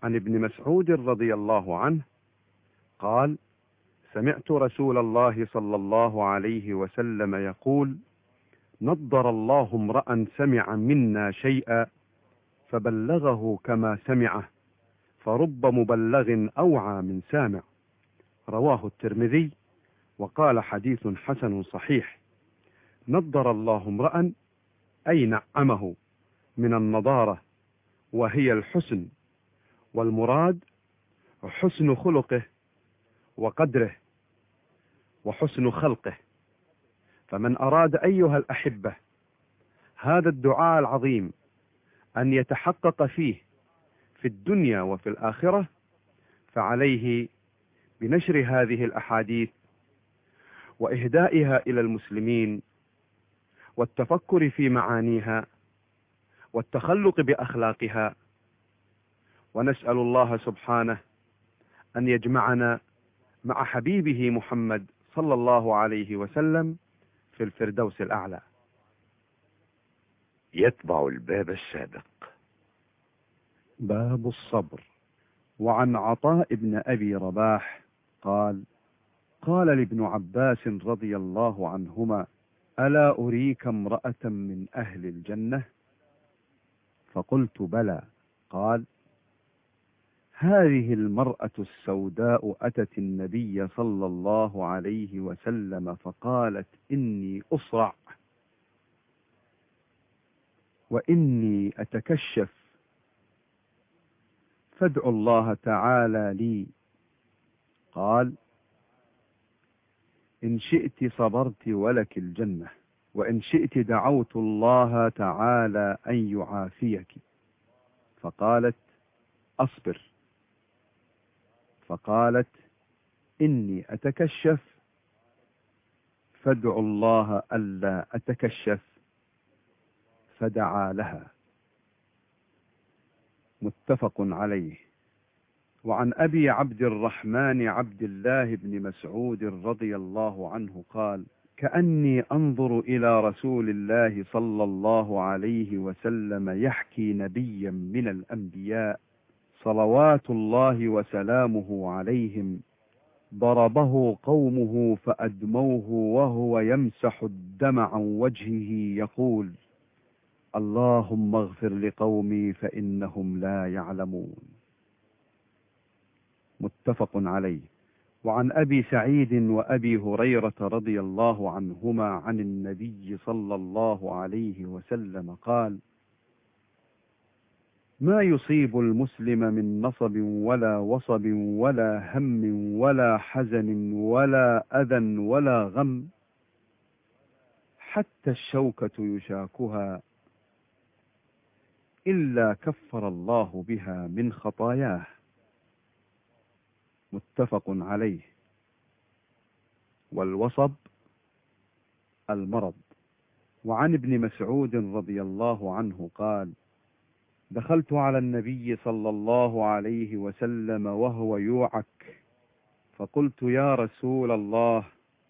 عن ابن مسعود رضي الله عنه قال: سمعت رسول الله صلى الله عليه وسلم يقول: نضر الله امرأ سمع منا شيئا فبلغه كما سمعه، فرب مبلغ أوعى من سامع. رواه الترمذي وقال: حديث حسن صحيح. نضر الله امرأ أي نعمه، من النضارة وهي الحسن، والمراد حسن خلقه وقدره وحسن خلقه. فمن أراد أيها الأحبة هذا الدعاء العظيم أن يتحقق فيه في الدنيا وفي الآخرة، فعليه بنشر هذه الأحاديث وإهدائها إلى المسلمين، والتفكر في معانيها، والتخلق بأخلاقها. ونسأل الله سبحانه أن يجمعنا مع حبيبه محمد صلى الله عليه وسلم في الفردوس الأعلى. يتبع الباب السابق. باب الصبر. وعن عطاء بن أبي رباح قال: قال لابن عباس رضي الله عنهما: ألا أريك امرأة من أهل الجنة؟ فقلت: بلى. قال: هذه المرأة السوداء أتت النبي صلى الله عليه وسلم فقالت: إني أصرع وإني أتكشف، فادعوا الله تعالى لي. قال: إن شئت صبرت ولك الجنة، وإن شئت دعوت الله تعالى أن يعافيك. فقالت: أصبر. فقالت: إني أتكشف، فادعوا الله ألا أتكشف. فدعا لها. متفق عليه. وعن أبي عبد الرحمن عبد الله بن مسعود رضي الله عنه قال: كأني أنظر إلى رسول الله صلى الله عليه وسلم يحكي نبيا من الأنبياء صلوات الله وسلامه عليهم، ضربه قومه فأدموه وهو يمسح الدم عن وجهه يقول: اللهم اغفر لقومي فإنهم لا يعلمون. متفق عليه. وعن أبي سعيد وأبي هريرة رضي الله عنهما عن النبي صلى الله عليه وسلم قال: ما يصيب المسلم من نصب ولا وصب ولا هم ولا حزن ولا أذى ولا غم، حتى الشوكة يشاكها، إلا كفر الله بها من خطاياه. متفق عليه. والوصب المرض. وعن ابن مسعود رضي الله عنه قال: دخلت على النبي صلى الله عليه وسلم وهو يوعك، فقلت: يا رسول الله،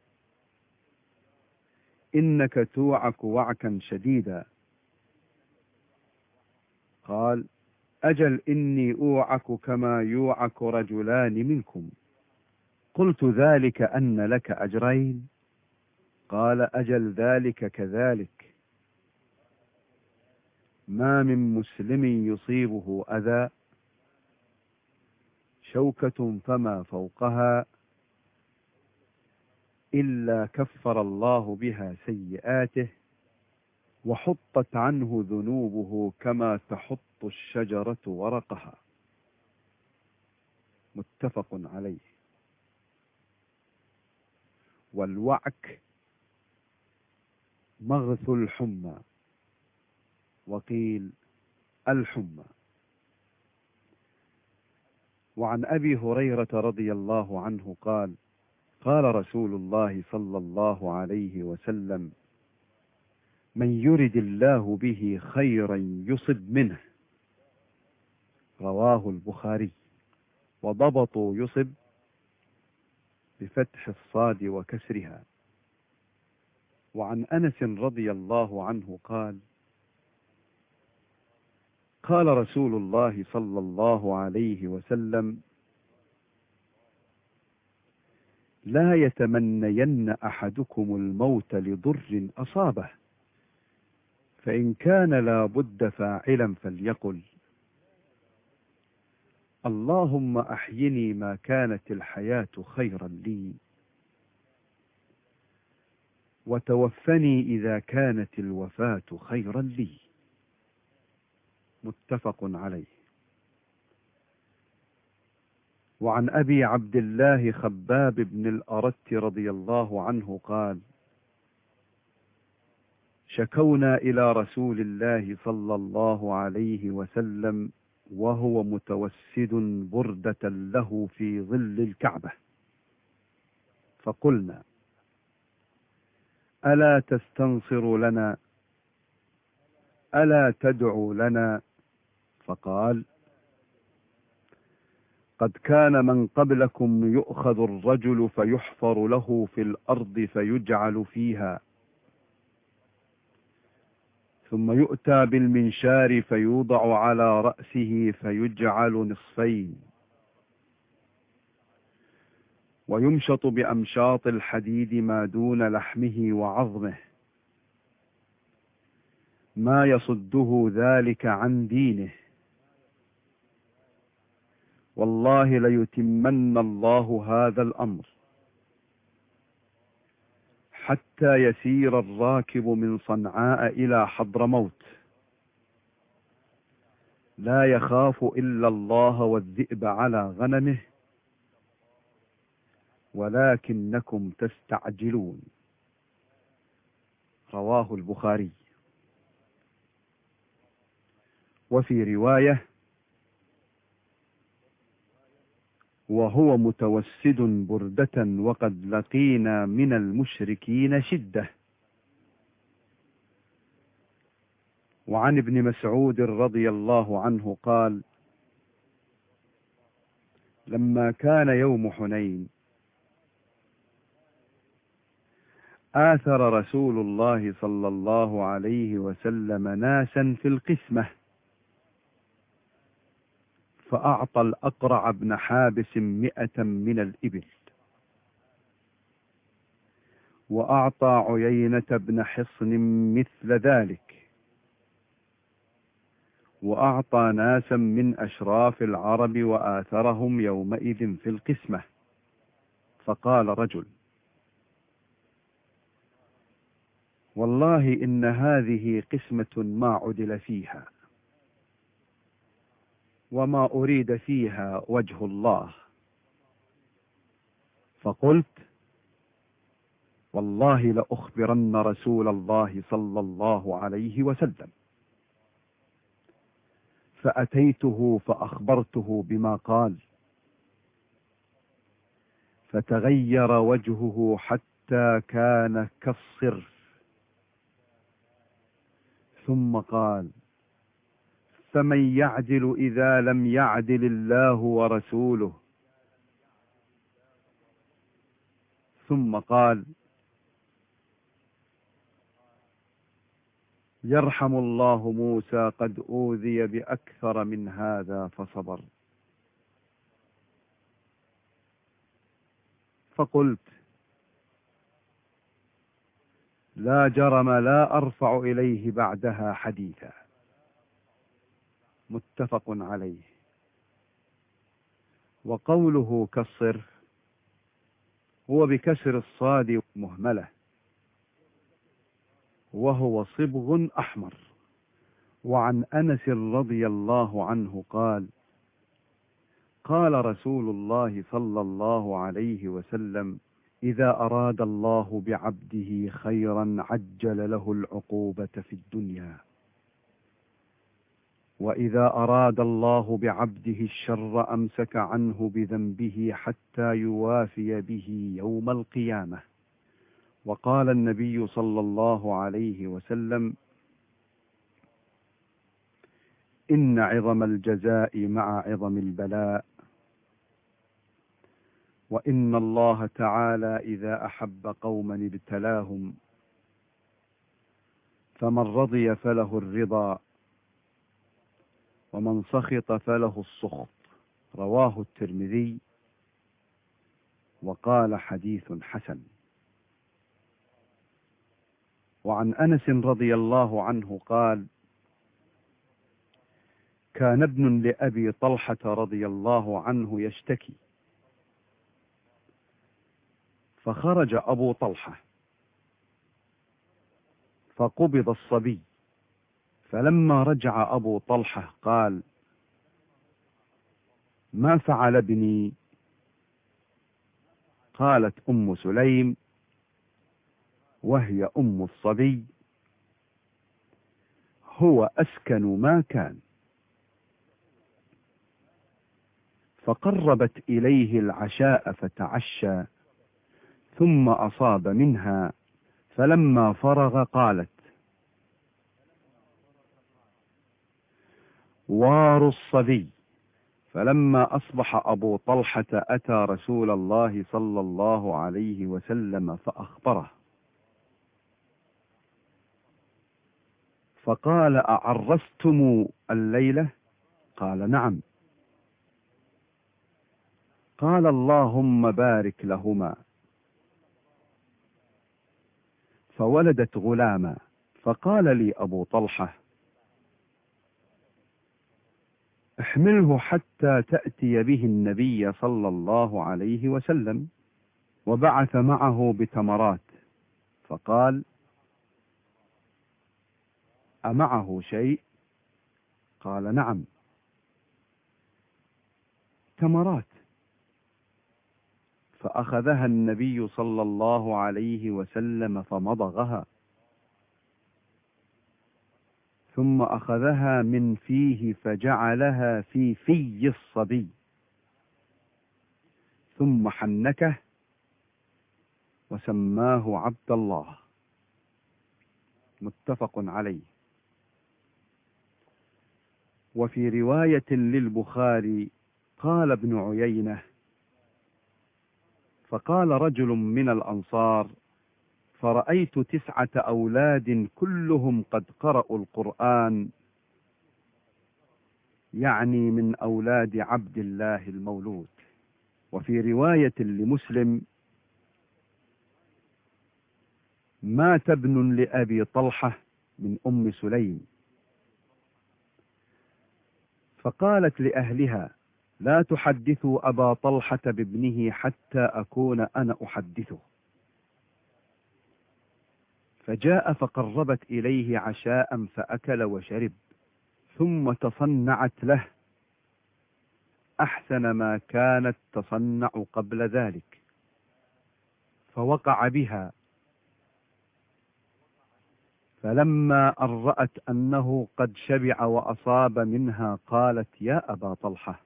إنك توعك وعكا شديدا. قال: أجل إني أوعك كما يوعك رجلان منكم. قلت: ذلك أن لك أجرين؟ قال: أجل ذلك كذلك. ما من مسلم يصيبه أذى، شوكة فما فوقها، إلا كفر الله بها سيئاته، وحطت عنه ذنوبه كما تحط الشجرة ورقها. متفق عليه. والوعك مغث الحمى، وقيل الحمى. وعن أبي هريرة رضي الله عنه قال: قال رسول الله صلى الله عليه وسلم: من يرد الله به خيرا يصب منه. رواه البخاري. وضبطوا يصب بفتح الصاد وكسرها. وعن أنس رضي الله عنه قال: قال رسول الله صلى الله عليه وسلم: لا يتمنين أحدكم الموت لضر أصابه، فإن كان لا بد فاعلا فليقل: اللهم أحيني ما كانت الحياة خيرا لي، وتوفني إذا كانت الوفاة خيرا لي. متفق عليه. وعن أبي عبد الله خباب بن الأرت رضي الله عنه قال: شكونا إلى رسول الله صلى الله عليه وسلم وهو متوسد بردة له في ظل الكعبة، فقلنا: ألا تستنصر لنا؟ ألا تدعو لنا؟ فقال: قد كان من قبلكم يؤخذ الرجل فيحفر له في الأرض فيجعل فيها، ثم يؤتى بالمنشار فيوضع على رأسه فيجعل نصفين، ويمشط بأمشاط الحديد ما دون لحمه وعظمه، ما يصده ذلك عن دينه. والله ليتمن الله هذا الأمر حتى يسير الراكب من صنعاء إلى حضرموت لا يخاف إلا الله والذئب على غنمه، ولكنكم تستعجلون. رواه البخاري. وفي رواية: وهو متوسد بردة وقد لقينا من المشركين شدة. وعن ابن مسعود رضي الله عنه قال: لما كان يوم حنين آثر رسول الله صلى الله عليه وسلم ناسا في القسمة، فأعطى الأقرع بن حابس 100 من الإبل، وأعطى عيينة بن حصن مثل ذلك، وأعطى ناسا من أشراف العرب وآثرهم يومئذ في القسمة. فقال رجل: والله إن هذه قسمة ما عدل فيها، وما أريد فيها وجه الله. فقلت: والله لأخبرن رسول الله صلى الله عليه وسلم. فأتيته فأخبرته بما قال، فتغير وجهه حتى كان كالصرف، ثم قال: فمن يعدل إذا لم يعدل الله ورسوله؟ ثم قال: يرحم الله موسى قد أوذي بأكثر من هذا فصبر. فقلت: لا جرم لا أرفع إليه بعدها حديثا. متفق عليه. وقوله كالصرف هو بكسر الصاد مهملة، وهو صبغ أحمر. وعن أنس رضي الله عنه قال: قال رسول الله صلى الله عليه وسلم: إذا أراد الله بعبده خيرا عجل له العقوبة في الدنيا، وإذا أراد الله بعبده الشر أمسك عنه بذنبه حتى يوافي به يوم القيامة. وقال النبي صلى الله عليه وسلم: إن عظم الجزاء مع عظم البلاء، وإن الله تعالى إذا أحب قوما ابتلاهم، فمن رضي فله الرضا، ومن سخط فله السخط. رواه الترمذي وقال حديث حسن. وعن أنس رضي الله عنه قال: كان ابن لأبي طلحة رضي الله عنه يشتكي، فخرج أبو طلحة فقبض الصبي، فلما رجع أبو طلحة قال: ما فعل ابني؟ قالت أم سليم وهي أم الصبي: هو أسكن ما كان. فقربت إليه العشاء فتعشى، ثم أصاب منها، فلما فرغ قالت: وار الصبي. فلما أصبح أبو طلحة أتى رسول الله صلى الله عليه وسلم فأخبره، فقال: أعرستم الليلة؟ قال: نعم. قال: اللهم بارك لهما. فولدت غلاما، فقال لي أبو طلحة: احمله حتى تأتي به النبي صلى الله عليه وسلم. وبعث معه بتمرات، فقال: أمعه شيء؟ قال: نعم، تمرات. فأخذها النبي صلى الله عليه وسلم فمضغها، ثم أخذها من فيه فجعلها في في الصبي، ثم حنكه وسماه عبد الله. متفق عليه. وفي رواية للبخاري قال ابن عيينة: فقال رجل من الأنصار: فرأيت 9 أولاد كلهم قد قرأوا القرآن، يعني من أولاد عبد الله المولود. وفي رواية لمسلم: مات ابن لأبي طلحة من أم سليم، فقالت لأهلها: لا تحدثوا أبا طلحة بابنه حتى أكون أنا أحدثه. فجاء فقربت إليه عشاء فأكل وشرب، ثم تصنعت له أحسن ما كانت تصنع قبل ذلك، فوقع بها. فلما أن رأت أنه قد شبع وأصاب منها قالت: يا أبا طلحة،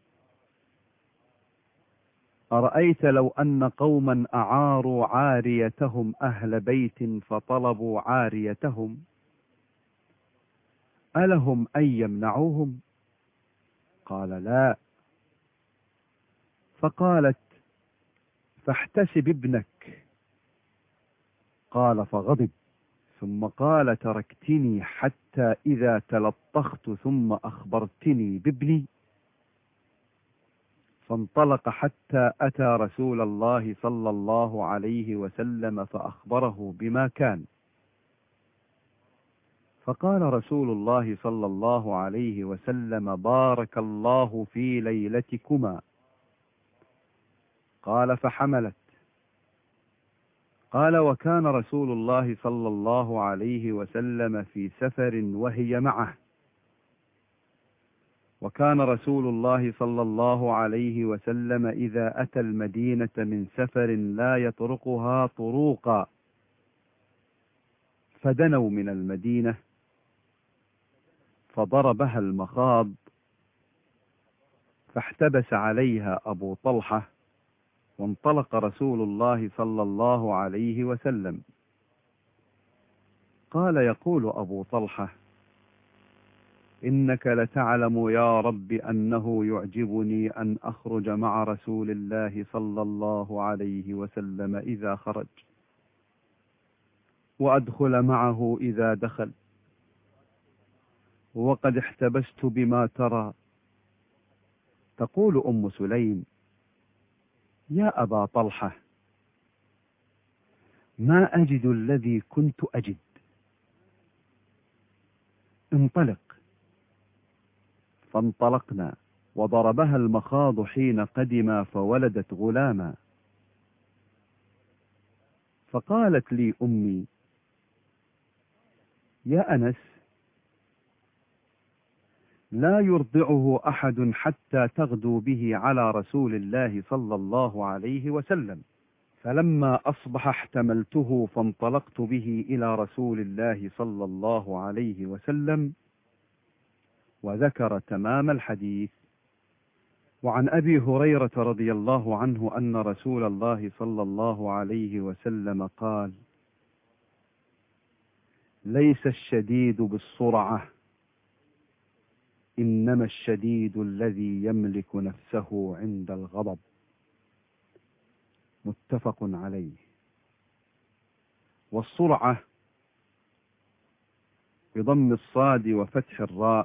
أرأيت لو أن قوما أعاروا عاريتهم أهل بيت فطلبوا عاريتهم، ألهم أن يمنعوهم؟ قال: لا. فقالت: فاحتسب ابنك. قال: فغضب، ثم قال: تركتني حتى إذا تلطخت ثم أخبرتني بابني؟ فانطلق حتى أتى رسول الله صلى الله عليه وسلم فأخبره بما كان. فقال رسول الله صلى الله عليه وسلم: بارك الله في ليلتكما. قال: فحملت. قال: وكان رسول الله صلى الله عليه وسلم في سفر وهي معه، وكان رسول الله صلى الله عليه وسلم إذا أتى المدينة من سفر لا يطرقها طروقا، فدنوا من المدينة فضربها المخاض، فاحتبس عليها أبو طلحة، وانطلق رسول الله صلى الله عليه وسلم. قال يقول أبو طلحة: إنك لتعلم يا رب أنه يعجبني أن أخرج مع رسول الله صلى الله عليه وسلم إذا خرج، وأدخل معه إذا دخل، وقد احتبست بما ترى، تقول أم سليم: يا أبا طلحة، ما أجد الذي كنت أجد، انطلق. فانطلقنا، وضربها المخاض حين قدما فولدت غلاما. فقالت لي أمي: يا أنس، لا يرضعه أحد حتى تغدو به على رسول الله صلى الله عليه وسلم. فلما أصبح احتملته فانطلقت به إلى رسول الله صلى الله عليه وسلم، وذكر تمام الحديث. وعن أبي هريرة رضي الله عنه أن رسول الله صلى الله عليه وسلم قال: ليس الشديد بالسرعة، إنما الشديد الذي يملك نفسه عند الغضب. متفق عليه. والسرعة بضم الصاد وفتح الراء،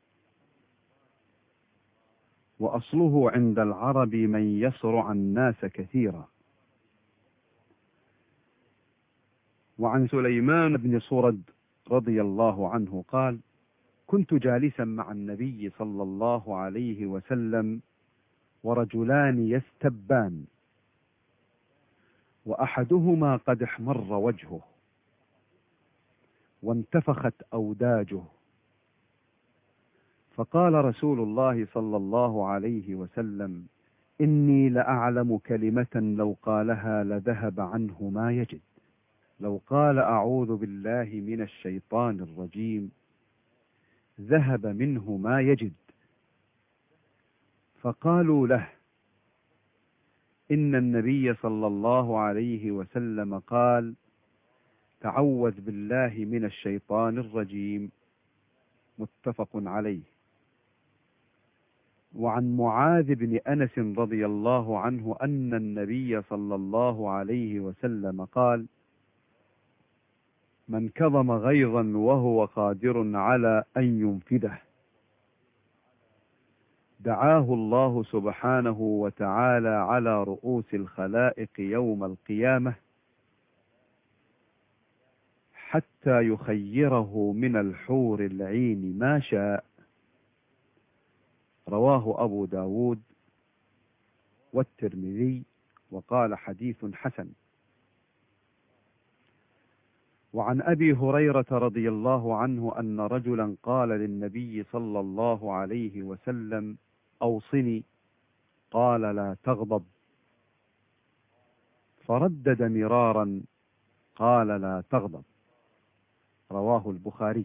وأصله عند العرب من يسرع الناس كثيرا. وعن سليمان بن صرد رضي الله عنه قال: كنت جالسا مع النبي صلى الله عليه وسلم، ورجلان يستبان، وأحدهما قد احمر وجهه وانتفخت أوداجه، فقال رسول الله صلى الله عليه وسلم: إني لأعلم كلمة لو قالها لذهب عنه ما يجد. لو قال أعوذ بالله من الشيطان الرجيم ذهب منه ما يجد. فقالوا له: إن النبي صلى الله عليه وسلم قال: تعوذ بالله من الشيطان الرجيم. متفق عليه. وعن معاذ بن أنس رضي الله عنه أن النبي صلى الله عليه وسلم قال: من كظم غيظا وهو قادر على أن ينفذه دعاه الله سبحانه وتعالى على رؤوس الخلائق يوم القيامة حتى يخيره من الحور العين ما شاء. رواه أبو داود والترمذي، وقال حديث حسن. وعن أبي هريرة رضي الله عنه أن رجلا قال للنبي صلى الله عليه وسلم: أوصني. قال: لا تغضب. فردد مرارا: قال: لا تغضب. رواه البخاري.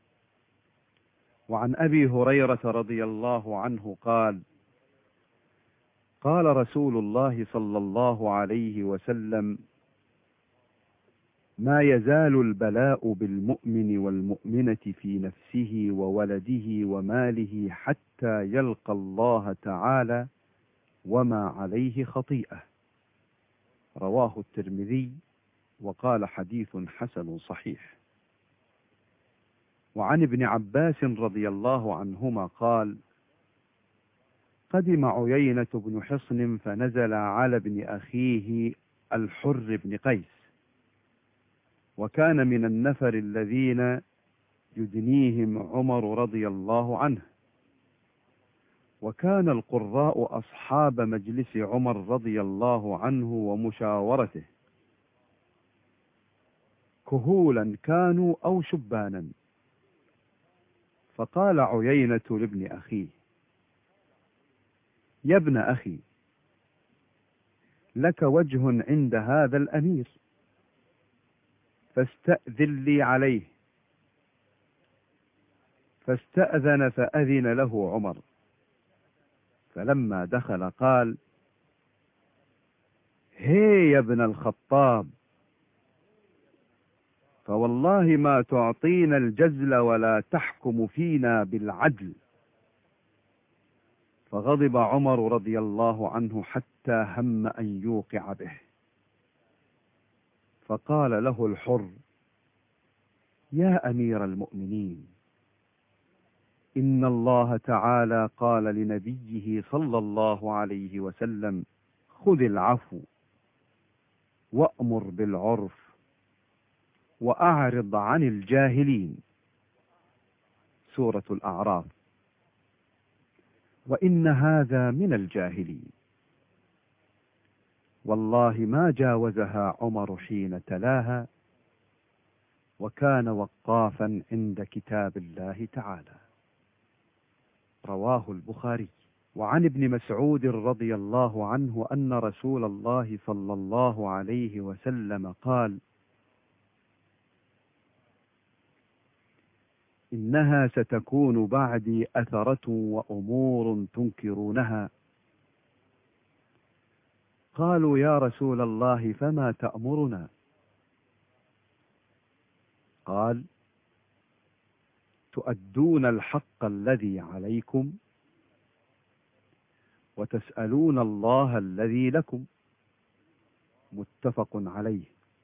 وعن أبي هريرة رضي الله عنه قال: قال رسول الله صلى الله عليه وسلم: ما يزال البلاء بالمؤمن والمؤمنة في نفسه وولده وماله حتى يلقى الله تعالى وما عليه خطيئة. رواه الترمذي، وقال حديث حسن صحيح. وعن ابن عباس رضي الله عنهما قال: قدم عيينة بن حصن فنزل على ابن أخيه الحر بن قيس، وكان من النفر الذين يدنيهم عمر رضي الله عنه، وكان القراء أصحاب مجلس عمر رضي الله عنه ومشاورته، كهولا كانوا أو شبانا. فقال عيينة لابن أخيه: يا ابن أخي، لك وجه عند هذا الأمير، فاستأذن لي عليه. فاستأذن فأذن له عمر، فلما دخل قال: هي يا ابن الخطاب، فوالله ما تعطينا الجزل ولا تحكم فينا بالعدل. فغضب عمر رضي الله عنه حتى هم أن يوقع به. فقال له الحر: يا أمير المؤمنين، إن الله تعالى قال لنبيه صلى الله عليه وسلم: خذ العفو وأمر بالعرف وأعرض عن الجاهلين. سورة الأعراف. وإن هذا من الجاهلين. والله ما جاوزها عمر حين تلاها، وكان وقافا عند كتاب الله تعالى. رواه البخاري. وعن ابن مسعود رضي الله عنه أن رسول الله صلى الله عليه وسلم قال: إنها ستكون بعدي أثرة وأمور تنكرونها. قالوا: يا رسول الله فما تأمرنا؟ قال: تؤدون الحق الذي عليكم وتسألون الله الذي لكم. متفق عليه.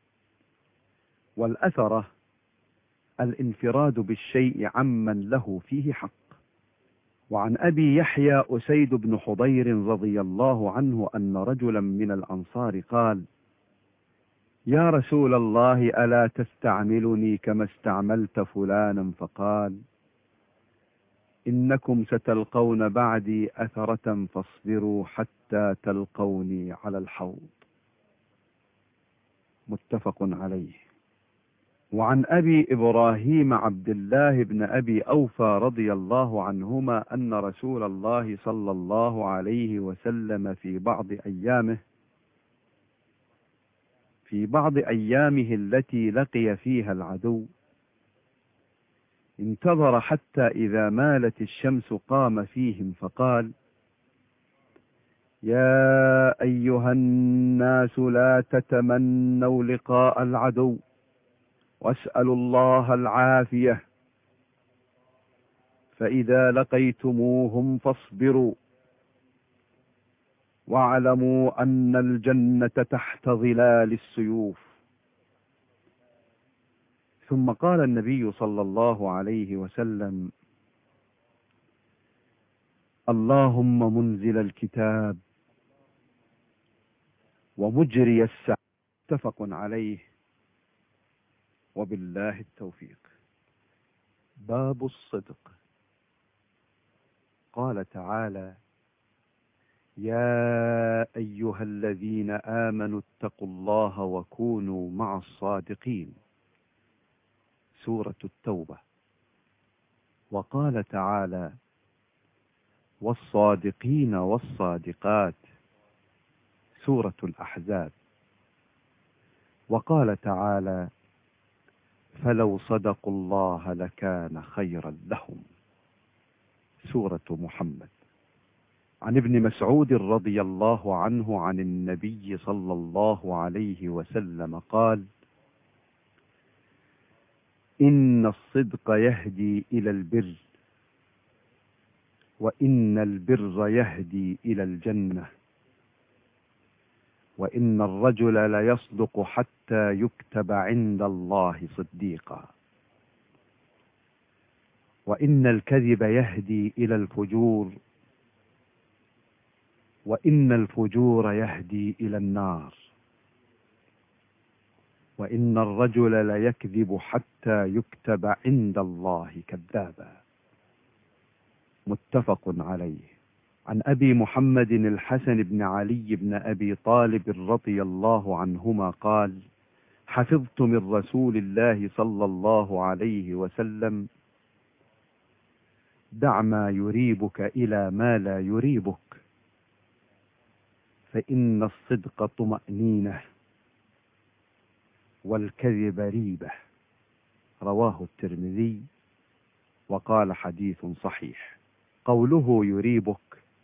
والأثرة الانفراد بالشيء عمن له فيه حق. وعن أبي يحيى أسيد بن حضير رضي الله عنه أن رجلا من الأنصار قال: يا رسول الله ألا تستعملني كما استعملت فلانا؟ فقال: إنكم ستلقون بعدي أثرة فاصبروا حتى تلقوني على الحوض. متفق عليه. وعن أبي إبراهيم عبد الله بن أبي أوفى رضي الله عنهما أن رسول الله صلى الله عليه وسلم في بعض أيامه التي لقي فيها العدو انتظر حتى إذا مالت الشمس قام فيهم فقال: يا أيها الناس لا تتمنوا لقاء العدو واسألوا الله العافية، فإذا لقيتموهم فاصبروا واعلموا أن الجنة تحت ظلال السيوف. ثم قال النبي صلى الله عليه وسلم: اللهم منزل الكتاب ومجري السحاب. متفق عليه. وبالله التوفيق. باب الصدق. قال تعالى: يا أيها الذين آمنوا اتقوا الله وكونوا مع الصادقين. سورة التوبة. وقال تعالى: والصادقين والصادقات. سورة الأحزاب. وقال تعالى: فلو صدقوا الله لكان خيرا لهم. سورة محمد. عن ابن مسعود رضي الله عنه عن النبي صلى الله عليه وسلم قال: إن الصدق يهدي إلى البر، وإن البر يهدي إلى الجنة، وإن الرجل ليصدق حتى يكتب عند الله صديقا، وإن الكذب يهدي إلى الفجور، وإن الفجور يهدي إلى النار، وإن الرجل ليكذب حتى يكتب عند الله كذابا. متفق عليه. عن أبي محمد الحسن بن علي بن أبي طالب رضي الله عنهما قال: حفظت من رسول الله صلى الله عليه وسلم: دع ما يريبك إلى ما لا يريبك، فإن الصدق طمأنينة والكذب ريبة. رواه الترمذي وقال حديث صحيح. قوله يريبك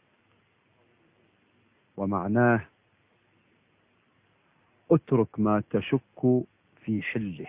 ومعناه: اترك ما تشك في حله،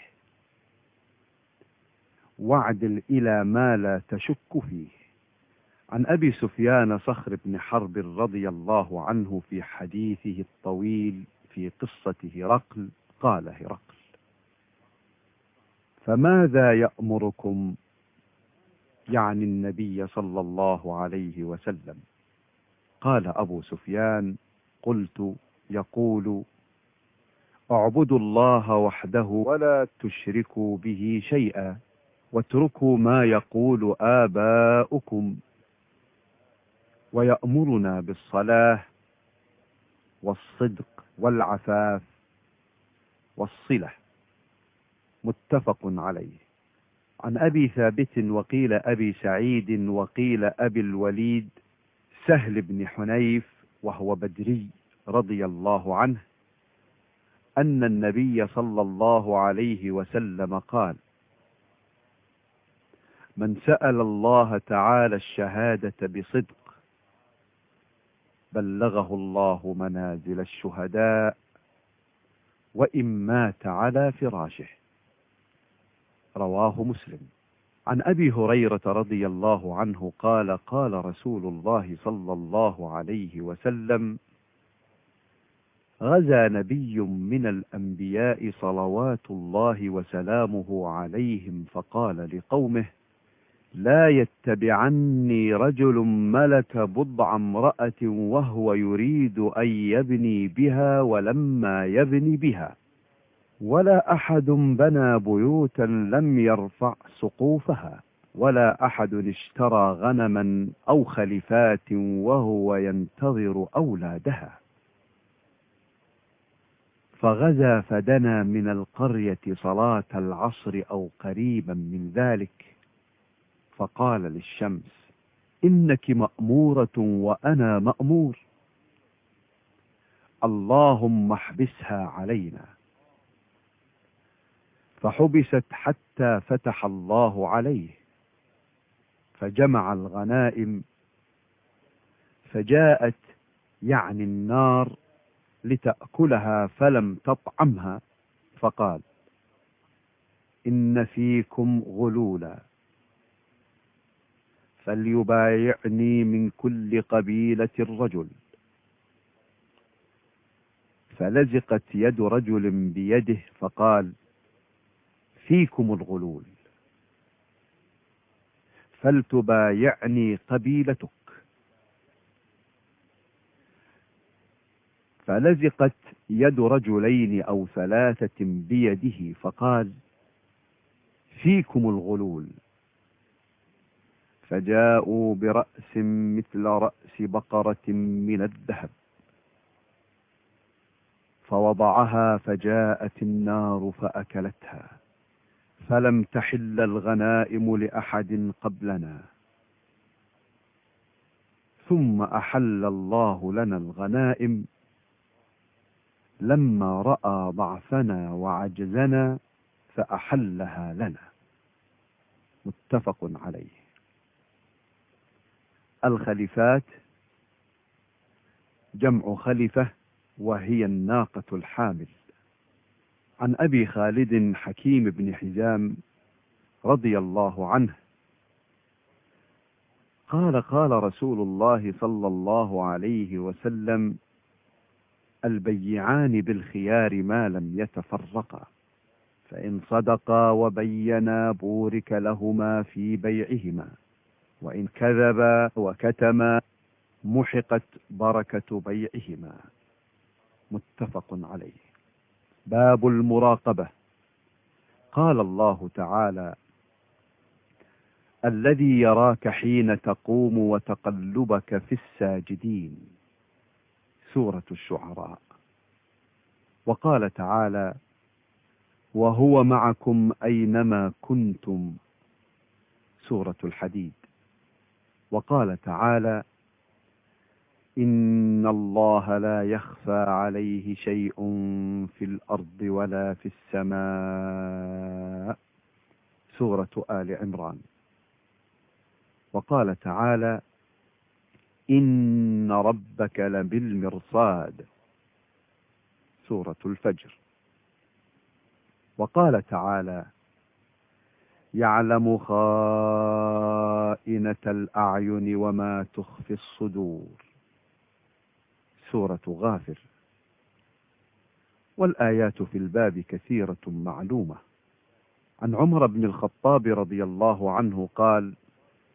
واعدل إلى ما لا تشك فيه. عن أبي سفيان صخر بن حرب رضي الله عنه في حديثه الطويل في قصة هرقل قال هرقل: فماذا يأمركم؟ يعني النبي صلى الله عليه وسلم. قال أبو سفيان: قلت: يقول: اعبدوا الله وحده ولا تشركوا به شيئا واتركوا ما يقول آباؤكم، ويأمرنا بالصلاة والصدق والعفاف والصلة. متفق عليه. عن أبي ثابت وقيل أبي سعيد وقيل أبي الوليد سهل بن حنيف وهو بدري رضي الله عنه أن النبي صلى الله عليه وسلم قال: من سأل الله تعالى الشهادة بصدق بلغه الله منازل الشهداء وإن مات على فراشه. رواه مسلم. عن أبي هريرة رضي الله عنه قال: قال رسول الله صلى الله عليه وسلم: غزا نبي من الأنبياء صلوات الله وسلامه عليهم فقال لقومه: لا يتبعني رجل ملك بضع امرأة وهو يريد أن يبني بها ولما يبني بها، ولا أحد بنى بيوتا لم يرفع سقوفها، ولا أحد اشترى غنما أو خلفات وهو ينتظر أولادها. فغزا فدنا من القرية صلاة العصر أو قريبا من ذلك، فقال للشمس: إنك مأمورة وأنا مأمور، اللهم احبسها علينا. فحبست حتى فتح الله عليه، فجمع الغنائم، فجاءت يعني النار لتأكلها فلم تطعمها، فقال: إن فيكم غلولا، فليبايعني من كل قبيلة رجل. فلزقت يد رجل بيده فقال: فيكم الغلول، فلتبايعني قبيلتك. فلزقت يد رجلين أو ثلاثة بيده فقال: فيكم الغلول. فجاءوا برأس مثل رأس بقرة من الذهب فوضعها، فجاءت النار فأكلتها، فلم تحل الغنائم لأحد قبلنا. ثم أحل الله لنا الغنائم لما رأى ضعفنا وعجزنا فأحلها لنا. متفق عليه. الخليفات جمع خلفة وهي الناقة الحامل. عن أبي خالد حكيم بن حزام رضي الله عنه قال: قال رسول الله صلى الله عليه وسلم: البيعان بالخيار ما لم يتفرقا، فإن صدقا وبينا بورك لهما في بيعهما، وإن كذبا وكتما محقت بركة بيعهما. متفق عليه. باب المراقبة. قال الله تعالى: الذي يراك حين تقوم وتقلبك في الساجدين. سورة الشعراء. وقال تعالى: وهو معكم أينما كنتم. سورة الحديد. وقال تعالى: إن الله لا يخفى عليه شيء في الأرض ولا في السماء. سورة آل عمران. وقال تعالى: إن ربك لبالمرصاد. سورة الفجر. وقال تعالى: يعلم خائنة الأعين وما تخفي الصدور. سورة غافر. والآيات في الباب كثيرة معلومة. عن عمر بن الخطاب رضي الله عنه قال: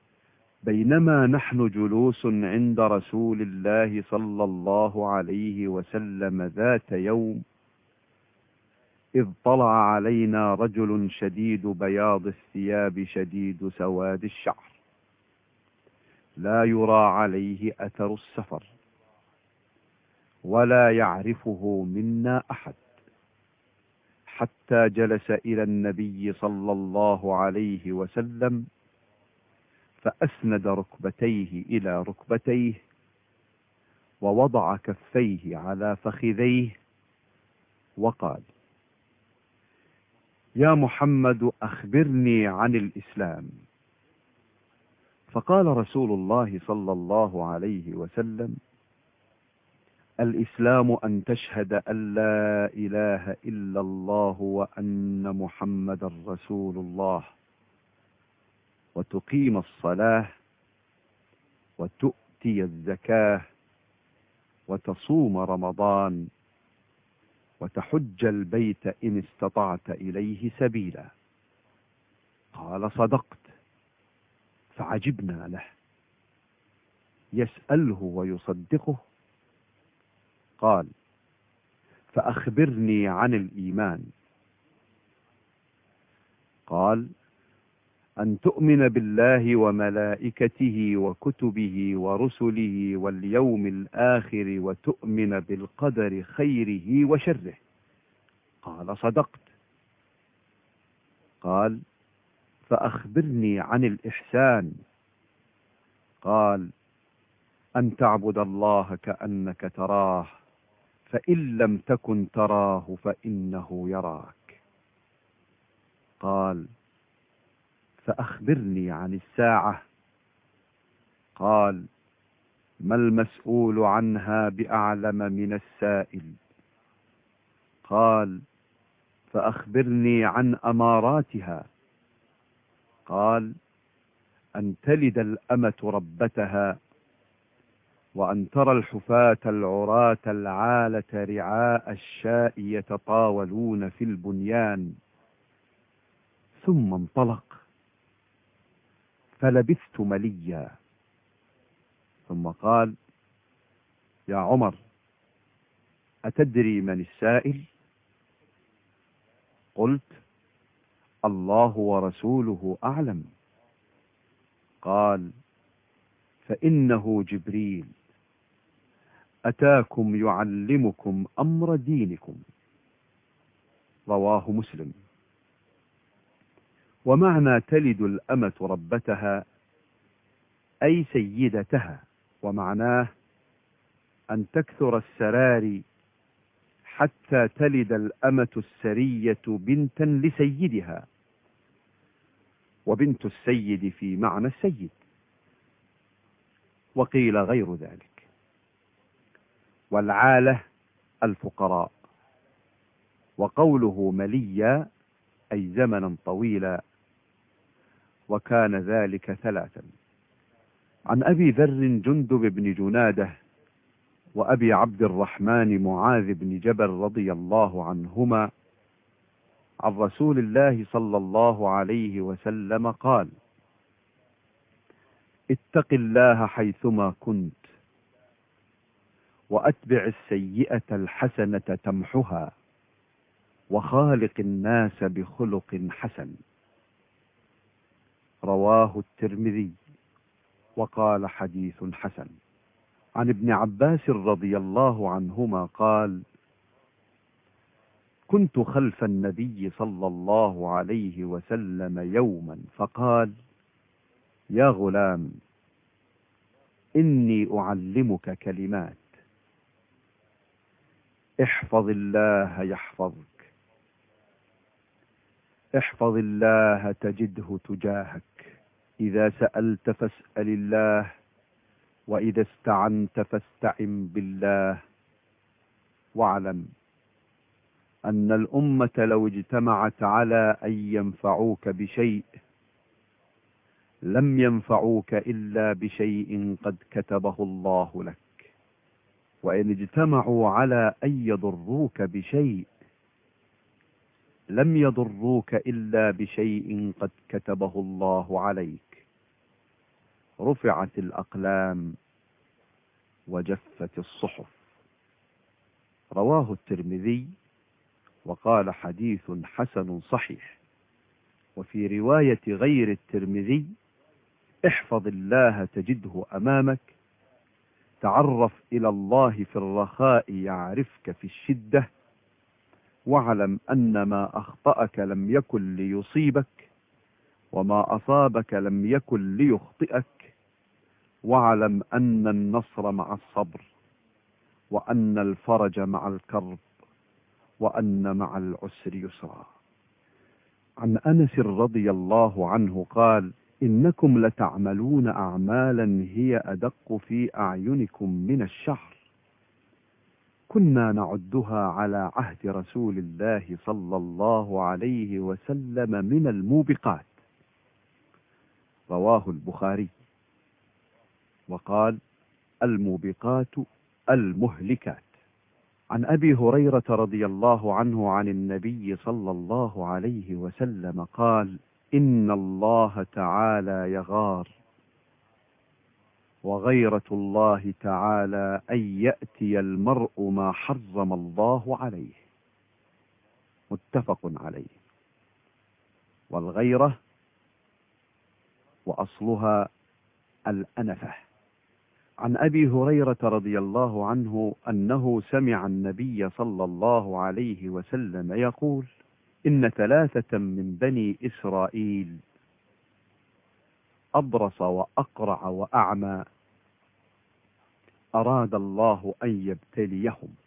بينما نحن جلوس عند رسول الله صلى الله عليه وسلم ذات يوم، إذ طلع علينا رجل شديد بياض الثياب شديد سواد الشعر، لا يرى عليه أثر السفر، ولا يعرفه منا أحد، حتى جلس إلى النبي صلى الله عليه وسلم، فأسند ركبتيه إلى ركبتيه، ووضع كفيه على فخذيه، وقال: يا محمد، أخبرني عن الإسلام. فقال رسول الله صلى الله عليه وسلم: الإسلام أن تشهد أن لا إله إلا الله وأن محمدا رسول الله، وتقيم الصلاة، وتؤتي الزكاة، وتصوم رمضان، وتحج البيت إن استطعت إليه سبيلا. قال: صدقت. فعجبنا له، يسأله ويصدقه. قال: فأخبرني عن الإيمان. قال: أن تؤمن بالله وملائكته وكتبه ورسله واليوم الآخر، وتؤمن بالقدر خيره وشره. قال: صدقت. قال: فأخبرني عن الإحسان. قال: أن تعبد الله كأنك تراه، فإن لم تكن تراه فإنه يراك. قال: فأخبرني عن الساعة. قال: ما المسؤول عنها بأعلم من السائل. قال: فأخبرني عن أماراتها. قال: أن تلد الأمة ربتها، وأن ترى الحفاة العراة العالة رعاء الشاء يتطاولون في البنيان. ثم انطلق، فلبثت مليا، ثم قال: يا عمر، أتدري من السائل؟ قلت: الله ورسوله أعلم. قال: فإنه جبريل أتاكم يعلمكم أمر دينكم. رواه مسلم. ومعنى تلد الأمة ربتها أي سيدتها، ومعناه أن تكثر السراري حتى تلد الأمة السرية بنتا لسيدها، وبنت السيد في معنى السيد، وقيل غير ذلك. والعالة الفقراء. وقوله مليا أي زمنا طويلا، وكان ذلك 3. عن أبي ذر جندب بن جنادة وأبي عبد الرحمن معاذ بن جبل رضي الله عنهما عن رسول الله صلى الله عليه وسلم قال: اتق الله حيثما كنت، وأتبع السيئة الحسنة تمحها، وخالق الناس بخلق حسن. رواه الترمذي، وقال: حديث حسن. عن ابن عباس رضي الله عنهما قال: كنت خلف النبي صلى الله عليه وسلم يوما، فقال: يا غلام، إني أعلمك كلمات، احفظ الله يحفظك، احفظ الله تجده تجاهك، إذا سألت فاسأل الله، وإذا استعنت فاستعن بالله، واعلم أن الأمة لو اجتمعت على أن ينفعوك بشيء لم ينفعوك إلا بشيء قد كتبه الله لك، وإن اجتمعوا على أن يضروك بشيء لم يضروك إلا بشيء قد كتبه الله عليك. رفعت الأقلام وجفت الصحف. رواه الترمذي وقال حديث حسن صحيح. وفي رواية غير الترمذي: احفظ الله تجده أمامك، تعرف إلى الله في الرخاء يعرفك في الشدة، واعلم أن ما أخطأك لم يكن ليصيبك، وما أصابك لم يكن ليخطئك، واعلم أن النصر مع الصبر، وأن الفرج مع الكرب، وأن مع العسر يسرا. عن أنس رضي الله عنه قال: إنكم لتعملون أعمالا هي أدق في أعينكم من الشعر، كنا نعدها على عهد رسول الله صلى الله عليه وسلم من الموبقات. رواه البخاري. وقال: الموبقات المهلكات. عن أبي هريرة رضي الله عنه عن النبي صلى الله عليه وسلم قال: إن الله تعالى يغار، وغيرة الله تعالى أن يأتي المرء ما حرم الله عليه. متفق عليه. والغيرة وأصلها الأنفة. عن أبي هريرة رضي الله عنه أنه سمع النبي صلى الله عليه وسلم يقول: إن 3 من بني إسرائيل، أبرص وأقرع وأعمى، أراد الله أن يبتليهم،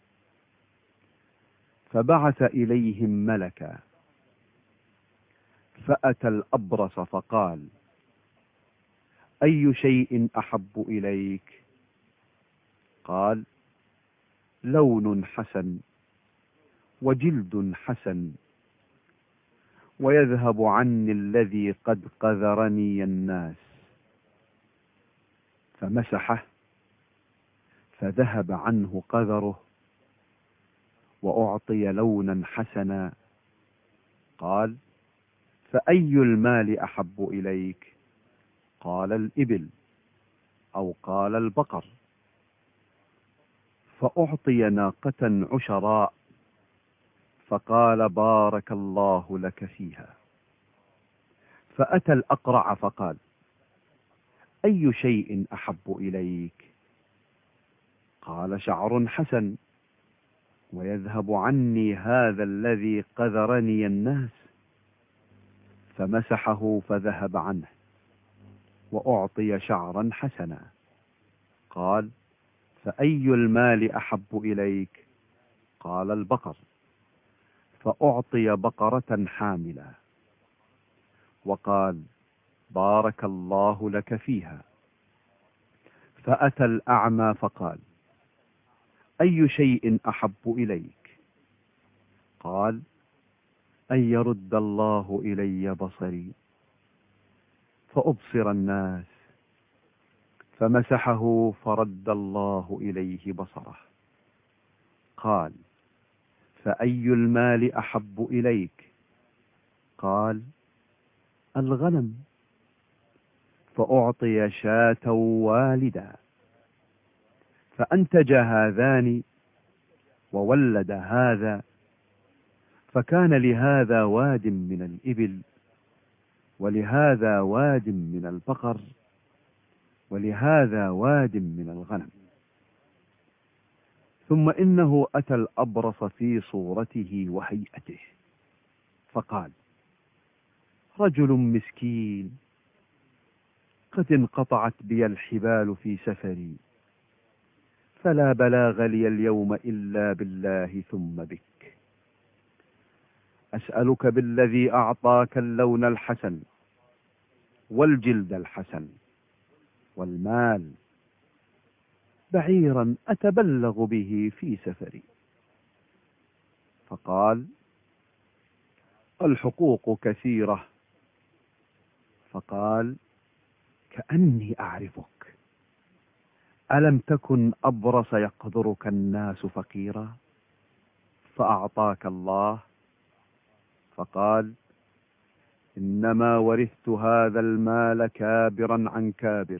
فبعث إليهم ملكا، فأتى الأبرص فقال: أي شيء أحب إليك؟ قال: لون حسن، وجلد حسن، ويذهب عني الذي قد قذرني الناس. فمسحه فذهب عنه قذره، وأعطي لونا حسنا. قال: فأي المال أحب إليك؟ قال: الإبل، أو قال: البقر. فأعطي ناقة عشراء، فقال: بارك الله لك فيها. فأتى الأقرع فقال: أي شيء أحب إليك؟ قال: شعر حسن، ويذهب عني هذا الذي قذرني الناس. فمسحه فذهب عنه، وأعطي شعرا حسنا. قال: فأي المال أحب إليك؟ قال: البقر. فأعطي بقرة حاملة، وقال: بارك الله لك فيها. فأتى الأعمى فقال: أي شيء أحب إليك؟ قال: أن يرد الله إلي بصري فأبصر الناس. فمسحه فرد الله إليه بصره. قال: فأي المال أحب إليك؟ قال: الغنم. فأعطي شاة والدا، فأنتج هذان وولد هذا، فكان لهذا واد من الإبل، ولهذا واد من البقر، ولهذا واد من الغنم. ثم إنه أتى الأبرص في صورته وهيئته، فقال: رجل مسكين، قد انقطعت بي الحبال في سفري، فلا بلاغ لي اليوم إلا بالله ثم بك. أسألك بالذي أعطاك اللون الحسن، والجلد الحسن، والمال، بعيرا أتبلغ به في سفري. فقال: الحقوق كثيرة. فقال: كأني أعرفك، ألم تكن أبرص يقدرك الناس فقيرا، فأعطاك الله؟ فقال: إنما ورثت هذا المال كابرا عن كابر.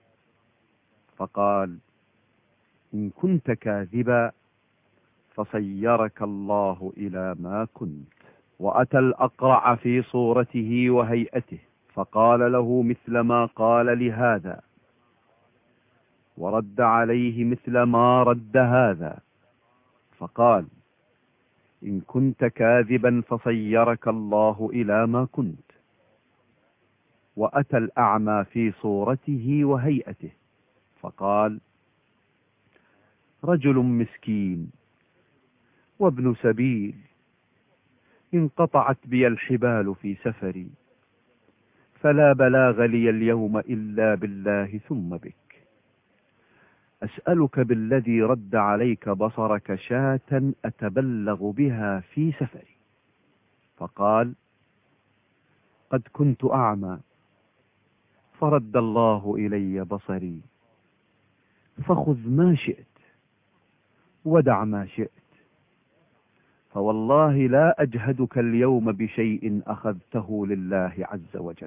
فقال: إن كنت كاذبا فصيرك الله إلى ما كنت. وأتى الأقرع في صورته وهيئته فقال له مثل ما قال لهذا، ورد عليه مثل ما رد هذا، فقال: إن كنت كاذبا فصيرك الله إلى ما كنت. وأتى الأعمى في صورته وهيئته فقال: رجل مسكين وابن سبيل، انقطعت بي الحبال في سفري، فلا بلاغ لي اليوم إلا بالله ثم بك. أسألك بالذي رد عليك بصرك شاة أتبلغ بها في سفري. فقال: قد كنت أعمى فرد الله إلي بصري، فخذ ما شئت ودع ما شئت، فوالله لا أجهدك اليوم بشيء أخذته لله عز وجل.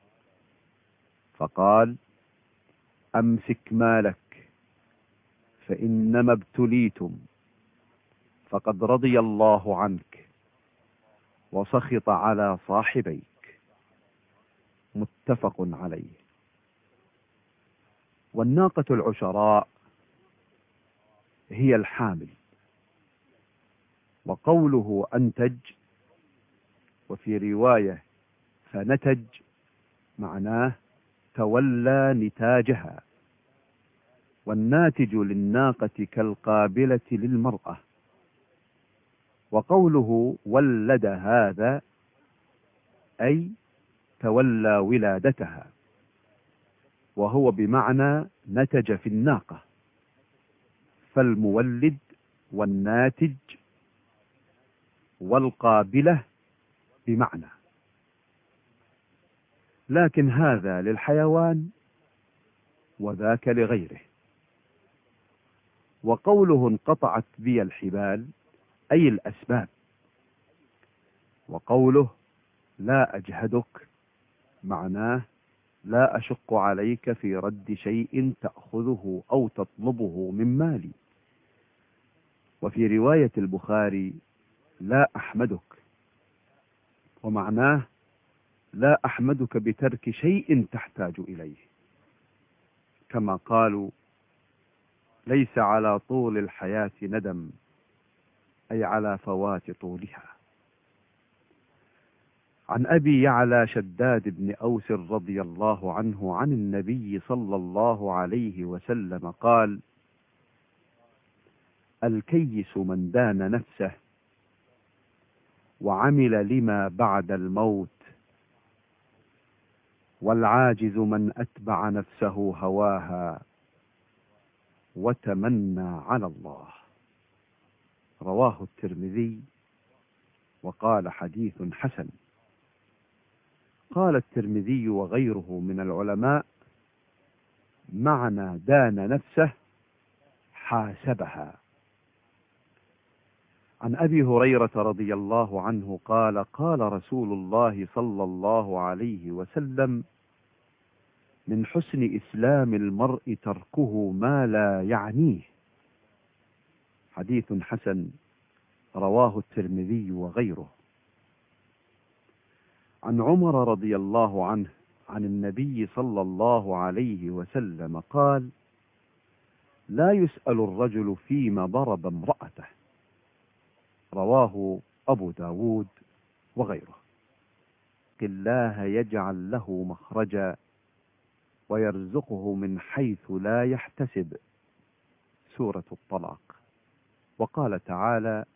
فقال: أمسك مالك فإنما ابتليتم، فقد رضي الله عنك وسخط على صاحبيك. متفق عليه. والناقة العشراء هي الحامل. وقوله أنتج وفي رواية فنتج معناه تولى نتاجها. والناتج للناقة كالقابلة للمرأة. وقوله ولد هذا أي تولى ولادتها، وهو بمعنى نتج في الناقة، فالمولد والناتج والقابلة بمعنى، لكن هذا للحيوان وذاك لغيره. وقوله انقطعت بي الحبال أي الأسباب. وقوله لا أجهدك معناه لا أشق عليك في رد شيء تأخذه أو تطلبه من مالي. وفي رواية البخاري لا أحمدك، ومعناه لا أحمدك بترك شيء تحتاج إليه، كما قالوا ليس على طول الحياة ندم، أي على فوات طولها. عن أبي يعلى شداد بن أوس رضي الله عنه عن النبي صلى الله عليه وسلم قال: الكيس من دان نفسه وعمل لما بعد الموت، والعاجز من أتبع نفسه هواها وتمنى على الله. رواه الترمذي وقال حديث حسن. قال الترمذي وغيره من العلماء معنى دان نفسه حاسبها. عن أبي هريرة رضي الله عنه قال: قال رسول الله صلى الله عليه وسلم: من حسن إسلام المرء تركه ما لا يعنيه. حديث حسن رواه الترمذي وغيره. عن عمر رضي الله عنه عن النبي صلى الله عليه وسلم قال: لا يسأل الرجل فيما ضرب امرأته. رواه أبو داود وغيره. الله يجعل له مخرجا ويرزقه من حيث لا يحتسب. سورة الطلاق. وقال تعالى: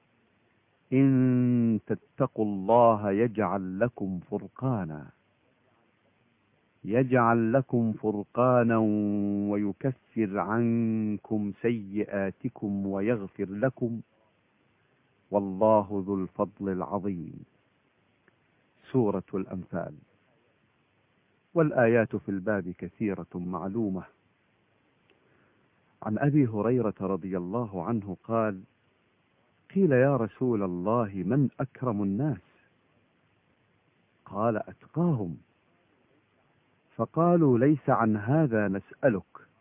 إن تتقوا الله يجعل لكم فرقانا، يجعل لكم فرقانا ويكفر عنكم سيئاتكم ويغفر لكم، والله ذو الفضل العظيم. سورة الأنفال. والآيات في الباب كثيرة معلومة. عن أبي هريرة رضي الله عنه قال: قيل يا رسول الله من أكرم الناس؟ قال أتقاهم. فقالوا ليس عن هذا نسألك.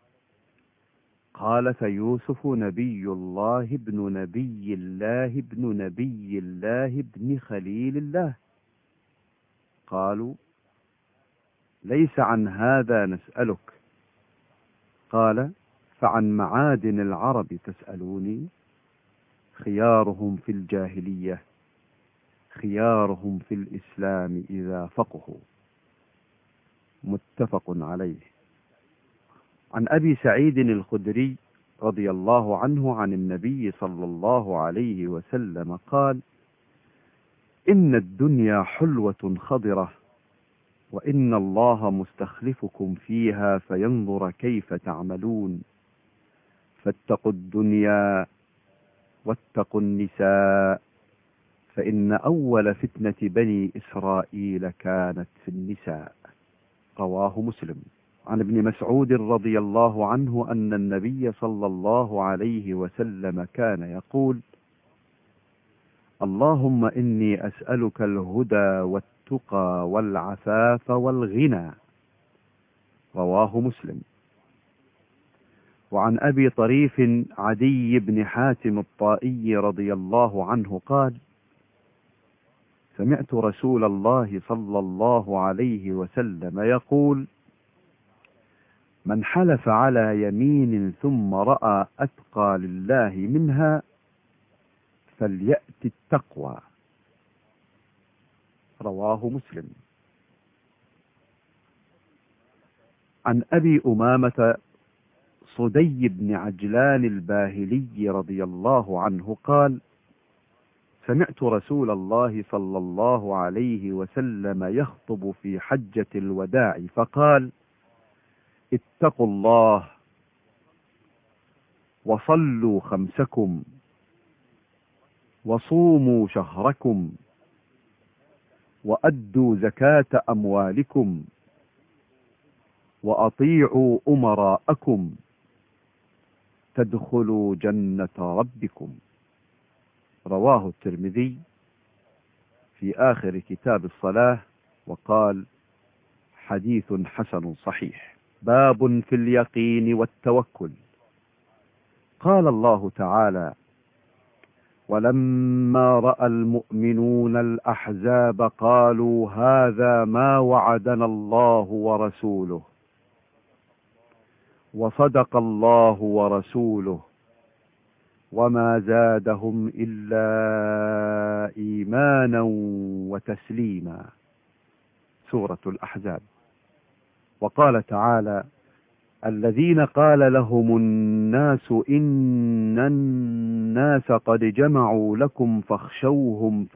قال فيوسف نبي الله ابن نبي الله ابن نبي الله ابن خليل الله. قالوا ليس عن هذا نسألك. قال فعن معادن العرب تسألوني؟ خيارهم في الجاهلية خيارهم في الإسلام إذا فقهوا. متفق عليه. عن أبي سعيد الخدري رضي الله عنه عن النبي صلى الله عليه وسلم قال: إن الدنيا حلوة خضرة، وإن الله مستخلفكم فيها فينظر كيف تعملون، فاتقوا الدنيا واتقوا النساء، فإن أول فتنة بني إسرائيل كانت في النساء. رواه مسلم. عن ابن مسعود رضي الله عنه أن النبي صلى الله عليه وسلم كان يقول: اللهم إني أسألك الهدى والتقى والعفاف والغنى. رواه مسلم. وعن أبي طريف عدي بن حاتم الطائي رضي الله عنه قال: سمعت رسول الله صلى الله عليه وسلم يقول: من حلف على يمين ثم رأى أتقى لله منها فليأت التقوى. رواه مسلم. عن أبي أمامة صدي بن عجلان الباهلي رضي الله عنه قال: سمعت رسول الله صلى الله عليه وسلم يخطب في حجة الوداع فقال: اتقوا الله وصلوا خمسكم وصوموا شهركم وأدوا زكاة أموالكم وأطيعوا أمراءكم تدخلوا جنة ربكم. رواه الترمذي في آخر كتاب الصلاة وقال: حديث حسن صحيح. باب في اليقين والتوكل. قال الله تعالى: ولما رأى المؤمنون الأحزاب قالوا هذا ما وعدنا الله ورسوله وصدق الله ورسوله وما زادهم إلا إيمانا وتسليما. سورة الأحزاب. وقال تعالى: الذين قال لهم الناس إن الناس قد جمعوا لكم فاخشوهم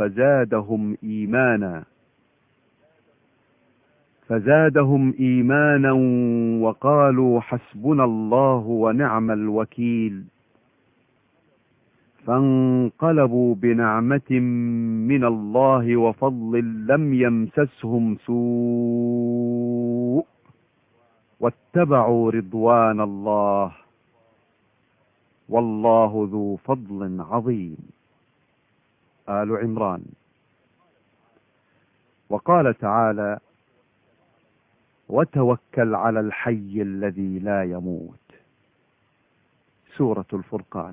فزادهم إيمانا وقالوا حسبنا الله ونعم الوكيل. فانقلبوا بنعمة من الله وفضل لم يمسسهم سوء واتبعوا رضوان الله والله ذو فضل عظيم. آل عمران. وقال تعالى: وتوكل على الحي الذي لا يموت. سورة الفرقان.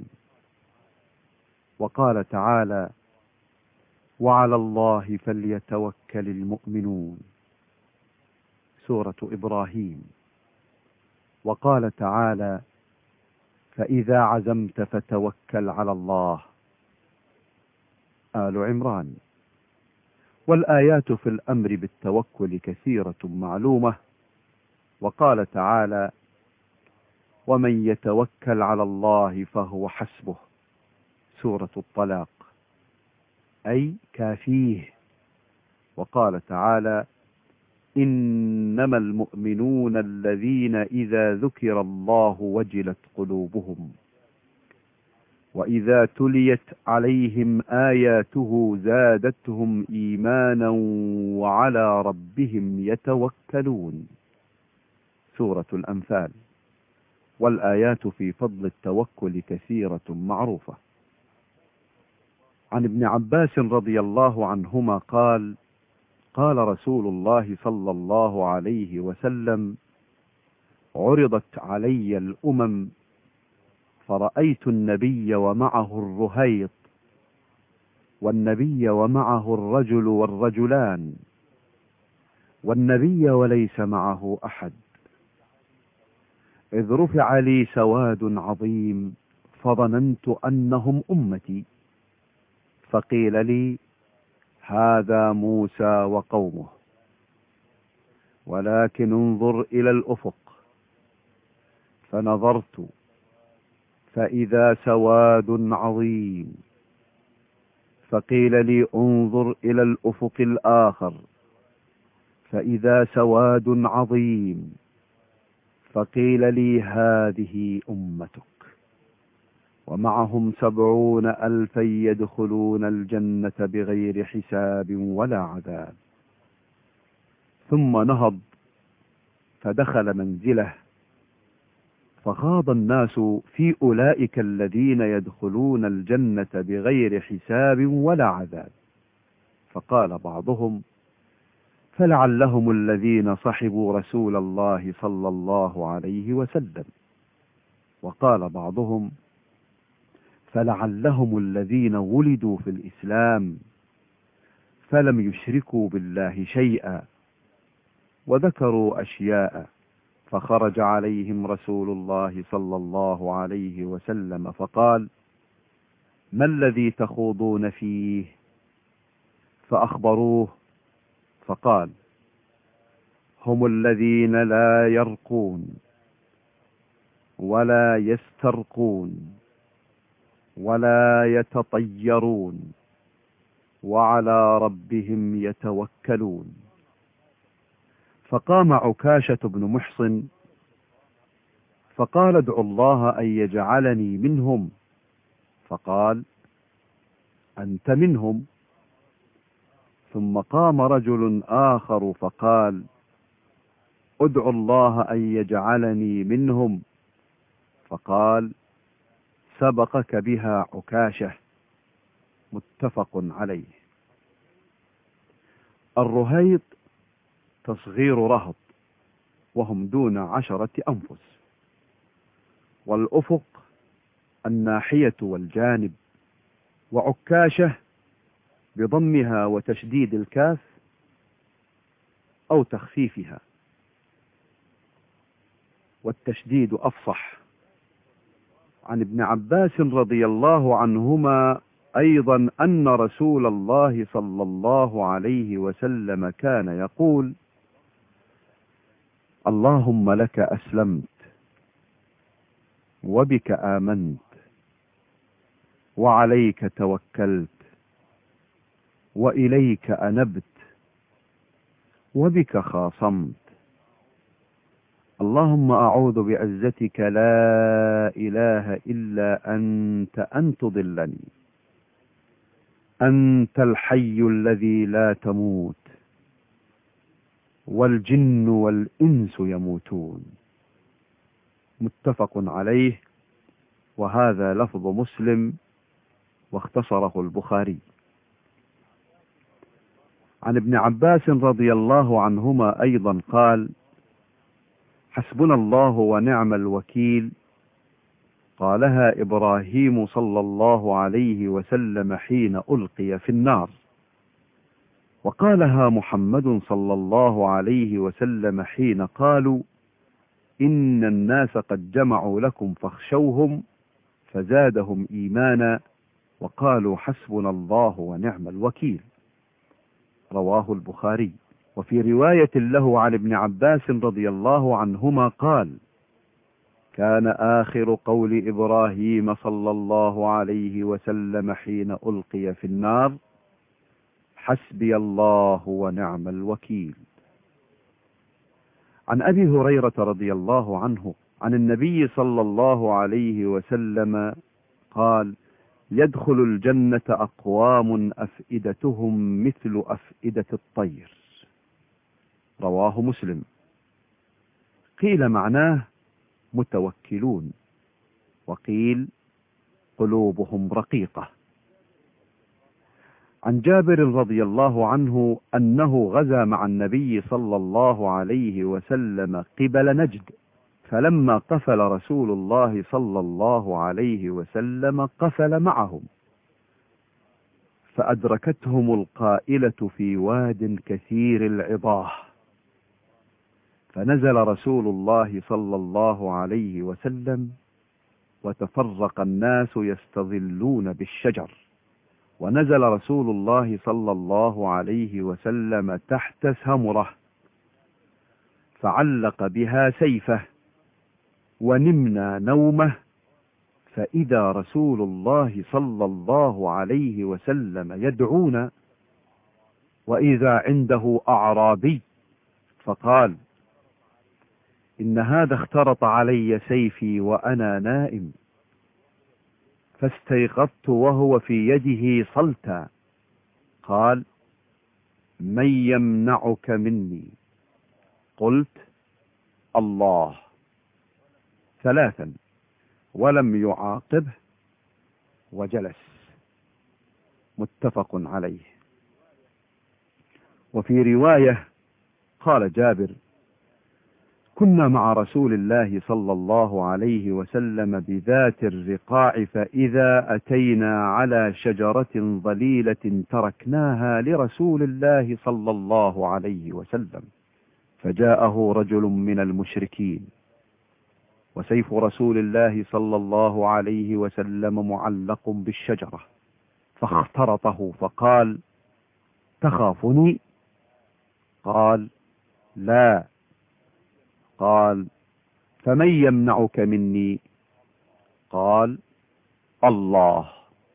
وقال تعالى: وعلى الله فليتوكل المؤمنون. سورة إبراهيم. وقال تعالى: فإذا عزمت فتوكل على الله. آل عمران. والآيات في الأمر بالتوكل كثيرة معلومة. وقال تعالى: ومن يتوكل على الله فهو حسبه. سورة الطلاق، أي كافيه. وقال تعالى: إنما المؤمنون الذين إذا ذكر الله وجلت قلوبهم وإذا تليت عليهم آياته زادتهم إيمانا وعلى ربهم يتوكلون. سورة الأنفال. والآيات في فضل التوكل كثيرة معروفة. عن ابن عباس رضي الله عنهما قال: قال رسول الله صلى الله عليه وسلم: عرضت علي الأمم فرأيت النبي ومعه الرهيط، والنبي ومعه الرجل والرجلان، والنبي وليس معه أحد، إذ رفع لي سواد عظيم فظننت أنهم أمتي، فقيل لي: هذا موسى وقومه، ولكن انظر إلى الأفق. فنظرت فإذا سواد عظيم، فقيل لي: انظر إلى الأفق الآخر، فإذا سواد عظيم، فقيل لي: هذه أمتك، ومعهم 70,000 يدخلون الجنة بغير حساب ولا عذاب. ثم نهض فدخل منزله، فخاض الناس في أولئك الذين يدخلون الجنة بغير حساب ولا عذاب، فقال بعضهم: فلعلهم الذين صحبوا رسول الله صلى الله عليه وسلم، وقال بعضهم: فلعلهم الذين ولدوا في الإسلام فلم يشركوا بالله شيئا، وذكروا أشياء، فخرج عليهم رسول الله صلى الله عليه وسلم فقال: ما الذي تخوضون فيه؟ فأخبروه، فقال: هم الذين لا يرقون ولا يسترقون ولا يتطيرون وعلى ربهم يتوكلون. فقام عكاشة بن محصن فقال: ادعوا الله أن يجعلني منهم، فقال: أنت منهم. ثم قام رجل آخر فقال: ادعوا الله أن يجعلني منهم، فقال: سبقك بها عكاشة. متفق عليه. الرهيط تصغير رهط، وهم دون 10 أنفس. والأفق الناحية والجانب. وعكاشة بضمها وتشديد الكاف أو تخفيفها، والتشديد أفصح. عن ابن عباس رضي الله عنهما أيضا أن رسول الله صلى الله عليه وسلم كان يقول: اللهم لك أسلمت، وبك آمنت، وعليك توكلت، وإليك أنبت، وبك خاصمت. اللهم أعوذ بعزتك لا إله إلا أنت أن تضلني. أنت الحي الذي لا تموت، والجن والإنس يموتون. متفق عليه، وهذا لفظ مسلم واختصره البخاري. عن ابن عباس رضي الله عنهما أيضا قال: حسبنا الله ونعم الوكيل، قالها إبراهيم صلى الله عليه وسلم حين ألقي في النار، وقالها محمد صلى الله عليه وسلم حين قالوا: إن الناس قد جمعوا لكم فاخشوهم، فزادهم إيمانا، وقالوا حسبنا الله ونعم الوكيل. رواه البخاري. وفي رواية له عن ابن عباس رضي الله عنهما قال: كان آخر قول إبراهيم صلى الله عليه وسلم حين ألقي في النار: حسبي الله ونعم الوكيل. عن أبي هريرة رضي الله عنه عن النبي صلى الله عليه وسلم قال: يدخل الجنة أقوام أفئدتهم مثل أفئدة الطير. رواه مسلم. قيل معناه متوكلون، وقيل قلوبهم رقيقة. عن جابر رضي الله عنه أنه غزا مع النبي صلى الله عليه وسلم قبل نجد، فلما قفل رسول الله صلى الله عليه وسلم قفل معهم، فأدركتهم القائلة في واد كثير العضاه، فنزل رسول الله صلى الله عليه وسلم، وتفرق الناس يستظلون بالشجر، ونزل رسول الله صلى الله عليه وسلم تحت سمرة، فعلق بها سيفه، ونمنا نومه، فإذا رسول الله صلى الله عليه وسلم يدعونا، وإذا عنده أعرابي، فقال: إن هذا اخترط علي سيفي وأنا نائم، فاستيقظت وهو في يده صلتا، قال: من يمنعك مني؟ قلت: الله، ثلاثا، ولم يعاقبه، وجلس. متفق عليه. وفي رواية قال جابر: كنا مع رسول الله صلى الله عليه وسلم بذات الرقاع، فإذا أتينا على شجرة ظليلة تركناها لرسول الله صلى الله عليه وسلم، فجاءه رجل من المشركين، وسيف رسول الله صلى الله عليه وسلم معلق بالشجرة، فاخترطه، فقال: تخافني؟ قال: لا. قال: فمن يمنعك مني؟ قال: الله.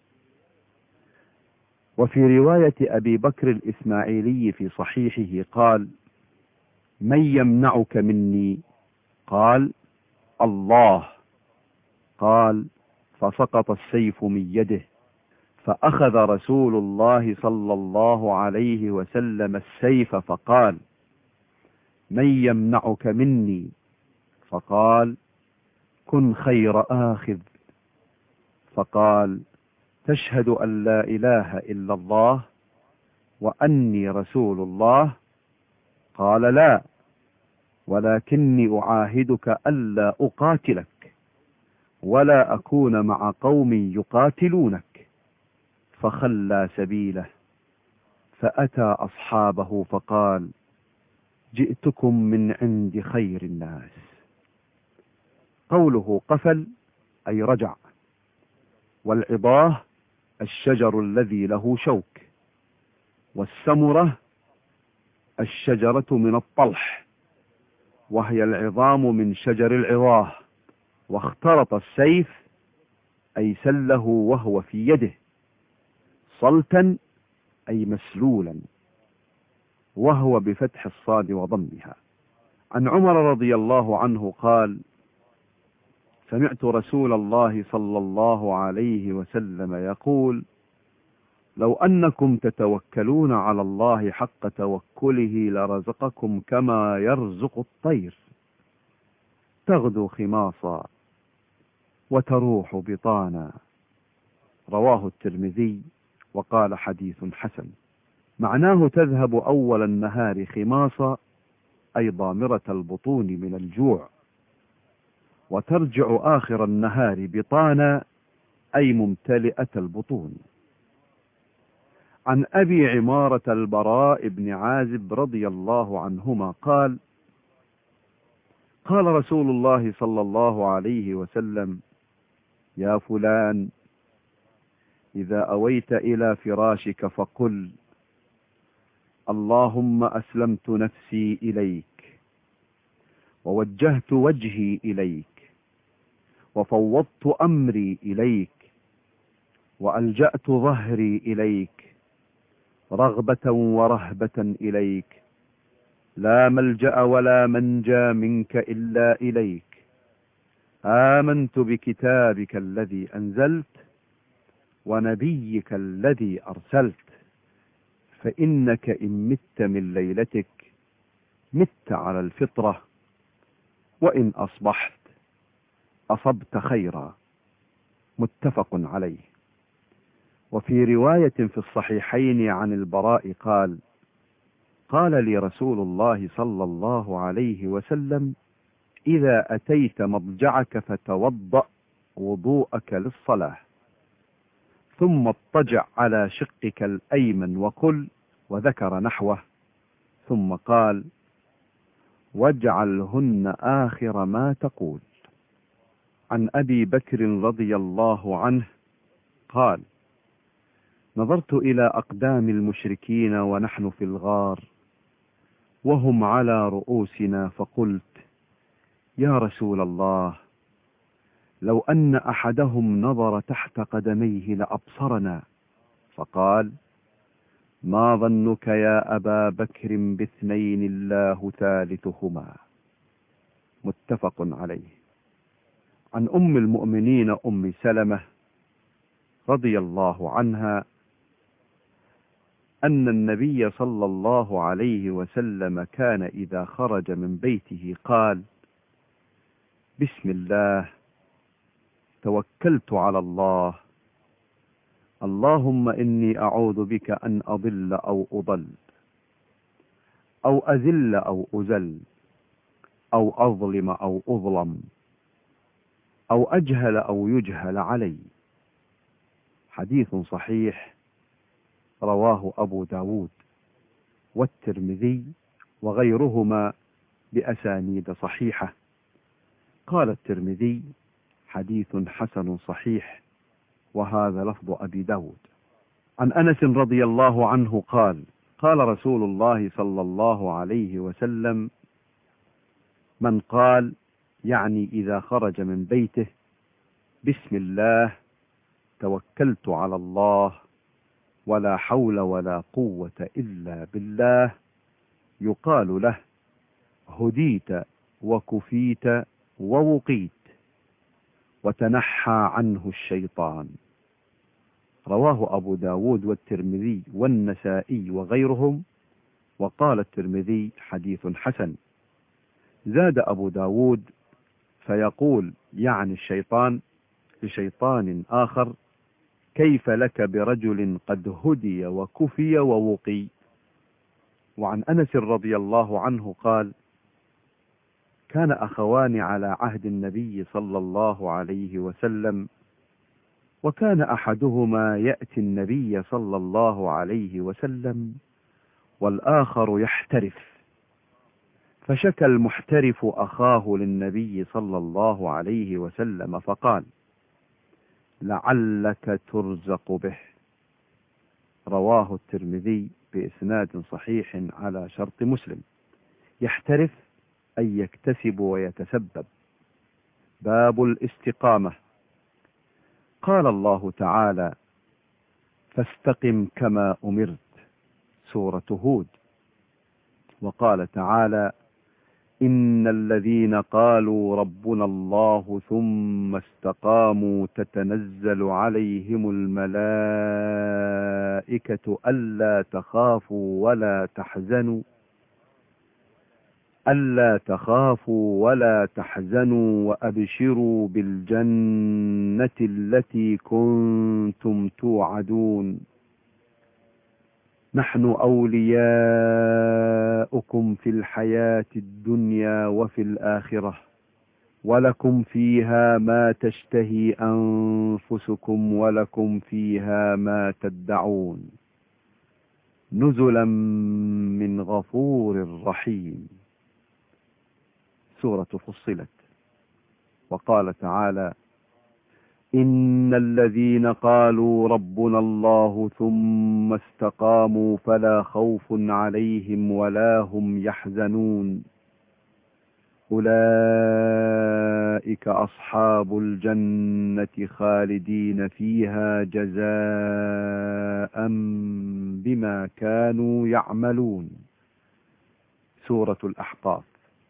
وفي رواية أبي بكر الإسماعيلي في صحيحه قال: من يمنعك مني؟ قال: الله. قال: فسقط السيف من يده، فأخذ رسول الله صلى الله عليه وسلم السيف، فقال: من يمنعك مني؟ فقال: كن خير آخذ. فقال: تشهد أن لا إله إلا الله وأني رسول الله؟ قال: لا، ولكني أعاهدك ألا أقاتلك ولا أكون مع قوم يقاتلونك. فخلى سبيله، فأتى أصحابه فقال: جئتكم من عند خير الناس. قوله قفل أي رجع، والعضاه الشجر الذي له شوك، والسمرة الشجرة من الطلح، وهي العظام من شجر العضاه. واخترط السيف أي سله وهو في يده، صلتا أي مسلولا، وهو بفتح الصاد وضمها. عن عمر رضي الله عنه قال: سمعت رسول الله صلى الله عليه وسلم يقول: لو أنكم تتوكلون على الله حق توكله لرزقكم كما يرزق الطير، تغدو خماصا وتروح بطانا. رواه الترمذي وقال: حديث حسن. معناه تذهب أول النهار خماصا أي ضامرة البطون من الجوع، وترجع آخر النهار بطانا أي ممتلئة البطون. عن أبي عمارة البراء بن عازب رضي الله عنهما قال: قال رسول الله صلى الله عليه وسلم: يا فلان، إذا أويت إلى فراشك فقل: اللهم أسلمت نفسي إليك، ووجهت وجهي إليك، وفوضت أمري إليك، وألجأت ظهري إليك، رغبة ورهبة إليك، لا ملجأ ولا منجى منك إلا إليك. آمنت بكتابك الذي أنزلت ونبيك الذي أرسلت، فإنك إن مت من ليلتك مت على الفطرة، وإن أصبحت أصبت خيرا. متفق عليه. وفي رواية في الصحيحين عن البراء قال: قال لي رسول الله صلى الله عليه وسلم: إذا أتيت مضجعك فتوضأ وضوءك للصلاة، ثم اضطجع على شقك الأيمن وقل، وذكر نحوه، ثم قال: واجعلهن آخر ما تقول. عن أبي بكر رضي الله عنه قال: نظرت إلى أقدام المشركين ونحن في الغار وهم على رؤوسنا، فقلت: يا رسول الله، لو أن أحدهم نظر تحت قدميه لأبصرنا. فقال: ما ظنك يا أبا بكر باثنين الله ثالثهما. متفق عليه. عن أم المؤمنين أم سلمة رضي الله عنها أن النبي صلى الله عليه وسلم كان إذا خرج من بيته قال: بسم الله، توكلت على الله، اللهم إني أعوذ بك أن أضل أو أضل، أو أذل أو أزل، أو أظلم أو أظلم، أو أجهل أو يجهل علي. حديث صحيح رواه أبو داود والترمذي وغيرهما بأسانيد صحيحة. قال الترمذي: حديث حسن صحيح، وهذا لفظ أبي داود. عن أنس رضي الله عنه قال: قال رسول الله صلى الله عليه وسلم: من قال، يعني إذا خرج من بيته: بسم الله، توكلت على الله، ولا حول ولا قوة إلا بالله، يقال له: هديت وكفيت ووقيت، وتنحى عنه الشيطان. رواه أبو داود والترمذي والنسائي وغيرهم، وقال الترمذي: حديث حسن. زاد أبو داود: فيقول، يعني الشيطان، لشيطان آخر: كيف لك برجل قد هدي وكفي ووقي. وعن أنس رضي الله عنه قال: كان أخوان على عهد النبي صلى الله عليه وسلم، وكان أحدهما يأتي النبي صلى الله عليه وسلم والآخر يحترف، فشكى المحترف أخاه للنبي صلى الله عليه وسلم فقال: لعلك ترزق به. رواه الترمذي بإسناد صحيح على شرط مسلم. يحترف أي يكتسب ويتسبب. باب الاستقامة. قال الله تعالى: فاستقم كما أمرت، سورة هود. وقال تعالى: إن الذين قالوا ربنا الله ثم استقاموا تتنزل عليهم الملائكة ألا تخافوا ولا تحزنوا وأبشروا بالجنة التي كنتم توعدون، نحن أولياؤكم في الحياة الدنيا وفي الآخرة، ولكم فيها ما تشتهي أنفسكم ولكم فيها ما تدعون، نزلا من غفور رحيم. سورة فصلت. وقال تعالى: إن الذين قالوا ربنا الله ثم استقاموا فلا خوف عليهم ولا هم يحزنون، أولئك أصحاب الجنة خالدين فيها جزاء بما كانوا يعملون. سورة الأحقاف.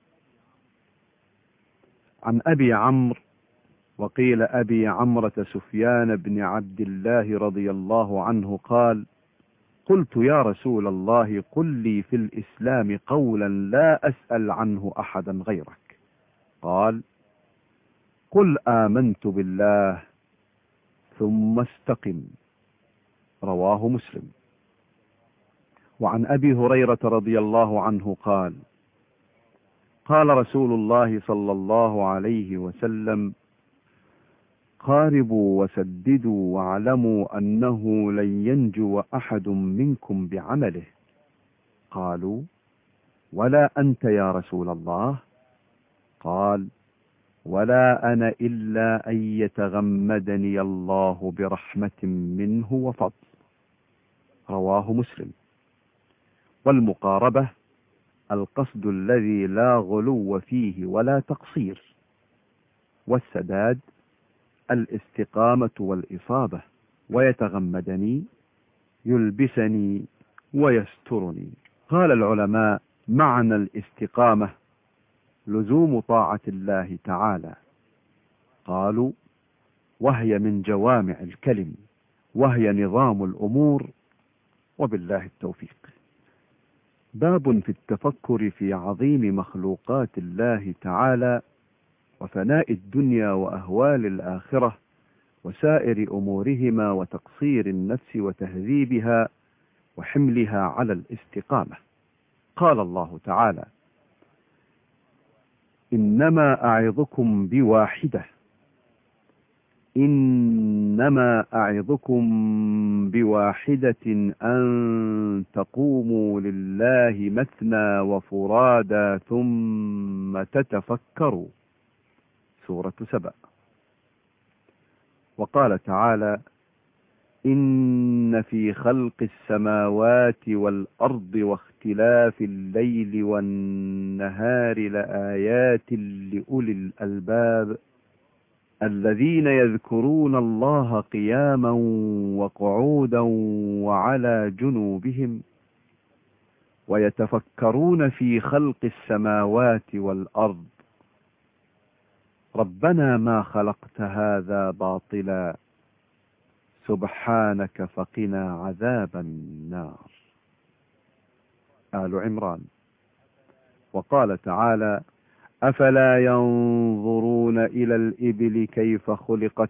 عن أبي عمرو، وقيل أبي عمرة سفيان بن عبد الله رضي الله عنه قال: قلت يا رسول الله قل لي في الإسلام قولا لا أسأل عنه أحدا غيرك. قال: قل آمنت بالله ثم استقم. رواه مسلم. وعن أبي هريرة رضي الله عنه قال: قال رسول الله صلى الله عليه وسلم: قاربوا وسددوا واعلموا أنه لن ينجو أحد منكم بعمله. قالوا: ولا أنت يا رسول الله؟ قال: ولا أنا إلا أن يتغمدني الله برحمة منه وفضل. رواه مسلم. والمقاربة القصد الذي لا غلو فيه ولا تقصير، والسداد الاستقامة والإصابة. ويتغمدني يلبسني ويسترني. قال العلماء: معنى الاستقامة لزوم طاعة الله تعالى. قالوا: وهي من جوامع الكلم، وهي نظام الأمور، وبالله التوفيق. باب في التفكر في عظيم مخلوقات الله تعالى، وفناء الدنيا وأهوال الآخرة وسائر أمورهما، وتقصير النفس وتهذيبها وحملها على الاستقامة. قال الله تعالى: إنما أعظكم بواحدة، إنما أعظكم بواحدة أن تقوموا لله مثنى وفرادا ثم تتفكروا. سورة سبأ. وقال تعالى: إن في خلق السماوات والأرض واختلاف الليل والنهار لآيات لأولي الألباب الذين يذكرون الله قياما وقعودا وعلى جنوبهم ويتفكرون في خلق السماوات والأرض ربنا ما خلقت هذا باطلا سبحانك فقنا عذاب النار. آل عمران. وقال تعالى: أفلا ينظرون إلى الإبل كيف خلقت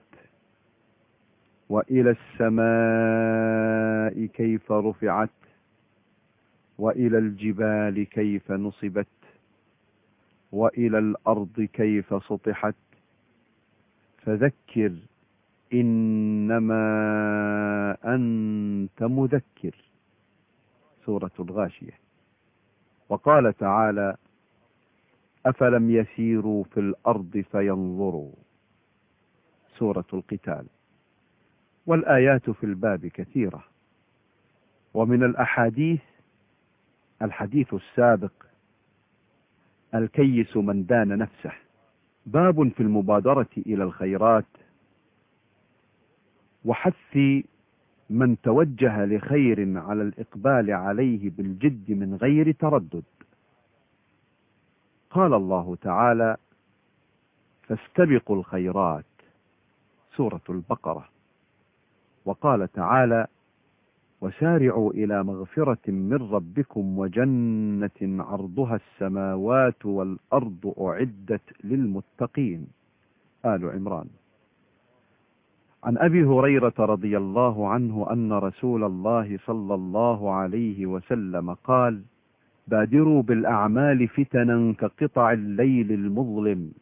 وإلى السماء كيف رفعت وإلى الجبال كيف نصبت وإلى الأرض كيف سطحت فذكر إنما أنت مذكر. سورة الغاشية. وقال تعالى: أفلم يسيروا في الأرض فينظروا. سورة القتال. والآيات في الباب كثيرة. ومن الأحاديث الحديث السابق: الكيس من دان نفسه. باب في المبادرة إلى الخيرات وحث من توجه لخير على الإقبال عليه بالجد من غير تردد. قال الله تعالى: فاستبقوا الخيرات. سورة البقرة. وقال تعالى: وسارعوا إلى مغفرة من ربكم وجنة عرضها السماوات والأرض أعدت للمتقين. آل عمران. عن أبي هريرة رضي الله عنه أن رسول الله صلى الله عليه وسلم قال: بادروا بالأعمال فتنا كقطع الليل المظلم،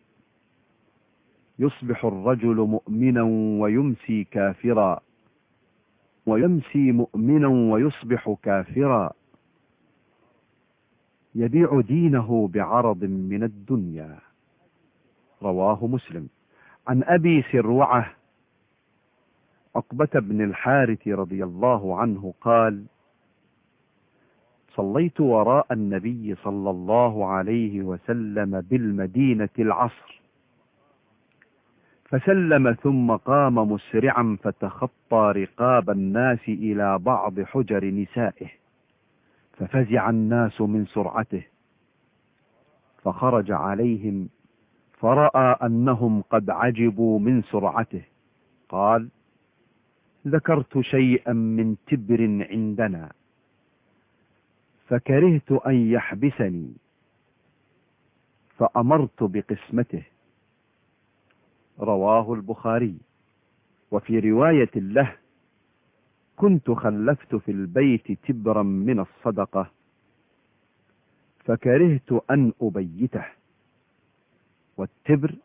يصبح الرجل مؤمنا ويمسي كافرا، ويمسي مؤمنا ويصبح كافرا، يبيع دينه بعرض من الدنيا. رواه مسلم. عن أبي سروعة عقبة بن الحارث رضي الله عنه قال: صليت وراء النبي صلى الله عليه وسلم بالمدينة العصر، فسلم ثم قام مسرعا فتخطى رقاب الناس إلى بعض حجر نسائه، ففزع الناس من سرعته، فخرج عليهم فرأى أنهم قد عجبوا من سرعته، قال: ذكرت شيئا من تبر عندنا فكرهت أن يحبسني، فأمرت بقسمته. رواه البخاري. وفي رواية له: كنت خلفت في البيت تبرا من الصدقة فكرهت أن أبيته. والتبر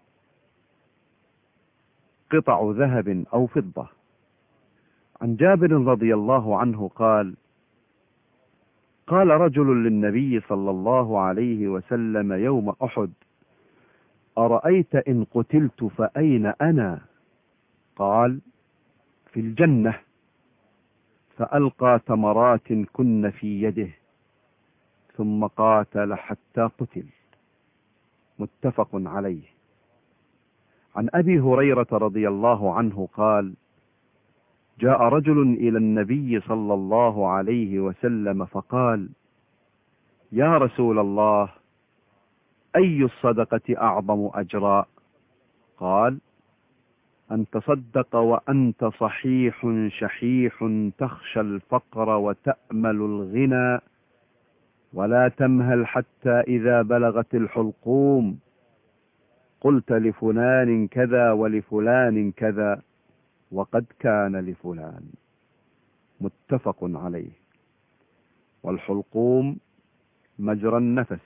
قطع ذهب أو فضة. عن جابر رضي الله عنه قال: قال رجل للنبي صلى الله عليه وسلم يوم أحد: أرأيت إن قتلت فأين أنا؟ قال: في الجنة. فألقى تمرات كن في يده ثم قاتل حتى قتل. متفق عليه. عن أبي هريرة رضي الله عنه قال: جاء رجل إلى النبي صلى الله عليه وسلم فقال: يا رسول الله، أي الصدقة أعظم أجرا؟ قال: أن تصدق وأنت صحيح شحيح تخشى الفقر وتأمل الغنى ولا تمهل حتى إذا بلغت الحلقوم قلت لفلان كذا ولفلان كذا وقد كان لفلان. متفق عليه. والحلقوم مجرى النفس،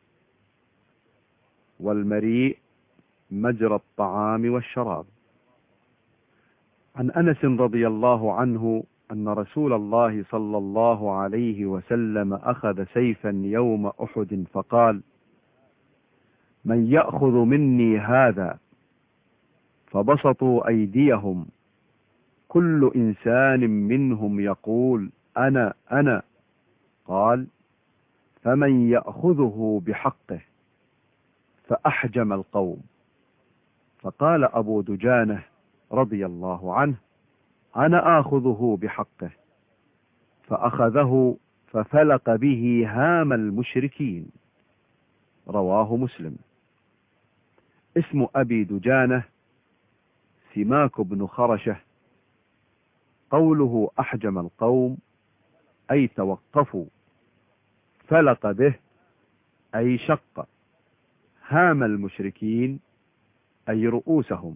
والمريء مجرى الطعام والشراب. عن أنس رضي الله عنه أن رسول الله صلى الله عليه وسلم أخذ سيفا يوم أحد فقال: من يأخذ مني هذا؟ فبسطوا أيديهم، كل إنسان منهم يقول: أنا أنا. قال: فمن يأخذه بحقه؟ فأحجم القوم. فقال أبو دجانة رضي الله عنه: أنا آخذه بحقه. فأخذه ففلق به هام المشركين. رواه مسلم. اسم أبي دجانة سماك بن خرشة. قوله أحجم القوم أي توقفوا، فلق به أي شق، هام المشركين أي رؤوسهم.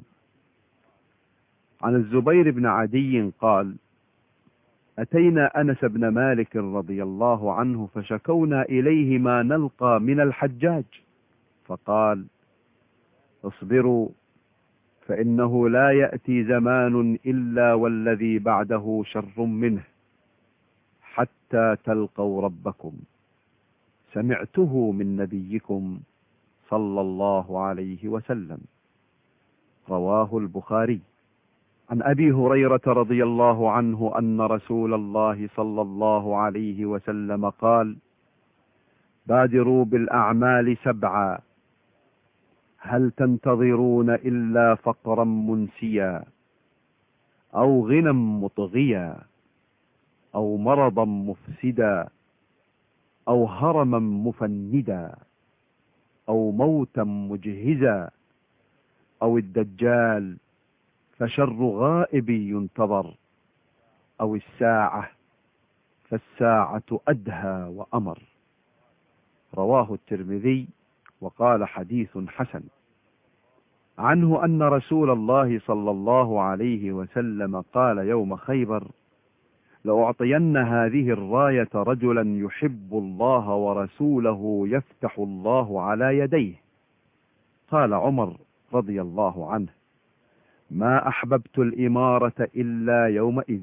عن الزبير بن عدي قال: أتينا أنس بن مالك رضي الله عنه فشكونا إليه ما نلقى من الحجاج، فقال: اصبروا فإنه لا يأتي زمان إلا والذي بعده شر منه حتى تلقوا ربكم، سمعته من نبيكم صلى الله عليه وسلم. رواه البخاري. عن أبي هريرة رضي الله عنه أن رسول الله صلى الله عليه وسلم قال: بادروا بالأعمال 7، هل تنتظرون إلا فقرا منسيا أو غنى مطغيا أو مرضا مفسدا أو هرما مفندا أو موتا مجهزا أو الدجال فشر غائب ينتظر أو الساعة فالساعة أدهى وأمر. رواه الترمذي وقال حديث حسن. عنه أن رسول الله صلى الله عليه وسلم قال يوم خيبر: لأعطين هذه الراية رجلا يحب الله ورسوله يفتح الله على يديه. قال عمر رضي الله عنه: ما أحببت الإمارة إلا يومئذ،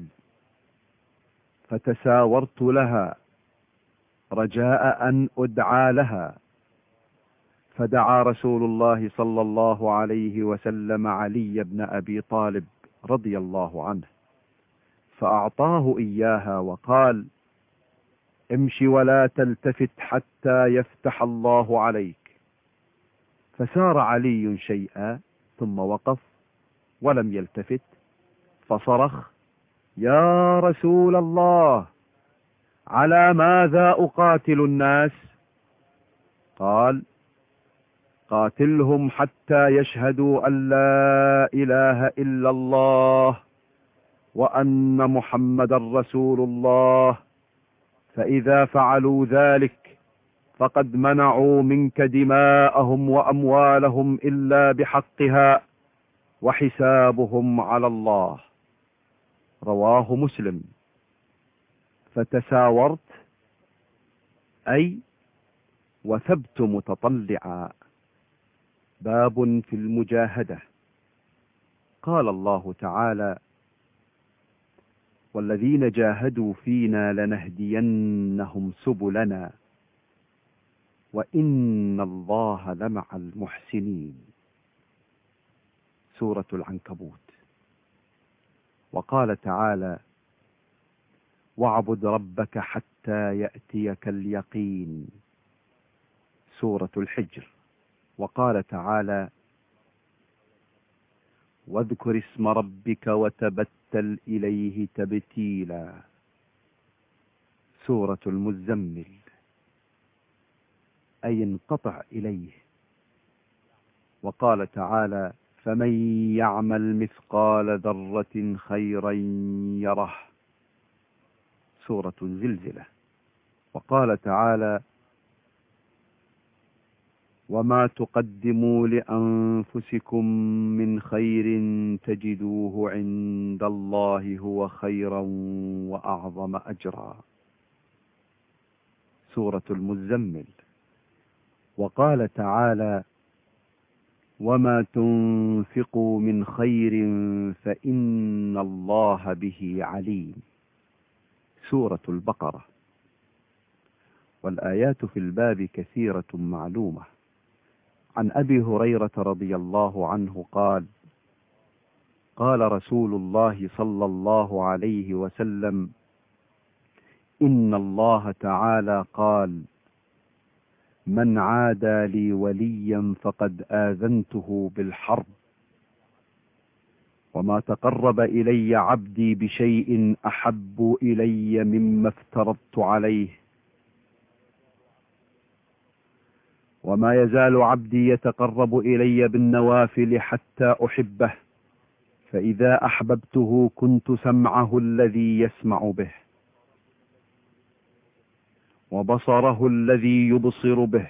فتساورت لها رجاء أن أدعى لها، فدعا رسول الله صلى الله عليه وسلم علي بن أبي طالب رضي الله عنه فأعطاه إياها وقال: امش ولا تلتفت حتى يفتح الله عليك. فسار علي شيئا ثم وقف ولم يلتفت، فصرخ: يا رسول الله، على ماذا أقاتل الناس؟ قال: قاتلهم حتى يشهدوا أن لا إله إلا الله وأن محمد رسول الله، فإذا فعلوا ذلك فقد منعوا منك دماءهم وأموالهم إلا بحقها وحسابهم على الله. رواه مسلم. فتساورت أي وثبت متطلعا. باب في المجاهدة. قال الله تعالى: والذين جاهدوا فينا لنهدينهم سبلنا وإن الله لمع المحسنين. سورة العنكبوت. وقال تعالى: واعبد ربك حتى يأتيك اليقين. سورة الحجر. وقال تعالى: واذكر اسم ربك وتبتل إليه تبتيلا. سورة المزمل، أي انقطع إليه. وقال تعالى: فمن يعمل مثقال ذرة خيرا يره. سورة الزلزلة. وقال تعالى: وما تقدموا لأنفسكم من خير تجدوه عند الله هو خيرا وأعظم أجرا. سورة المزمل. وقال تعالى: وما تنفقوا من خير فإن الله به عليم. سورة البقرة. والآيات في الباب كثيرة معلومة. عن أبي هريرة رضي الله عنه قال: قال رسول الله صلى الله عليه وسلم: إن الله تعالى قال: من عادى لي وليا فقد آذنته بالحرب، وما تقرب إلي عبدي بشيء أحب إلي مما افترضت عليه، وما يزال عبدي يتقرب إلي بالنوافل حتى أحبه، فإذا أحببته كنت سمعه الذي يسمع به، وبصره الذي يبصر به،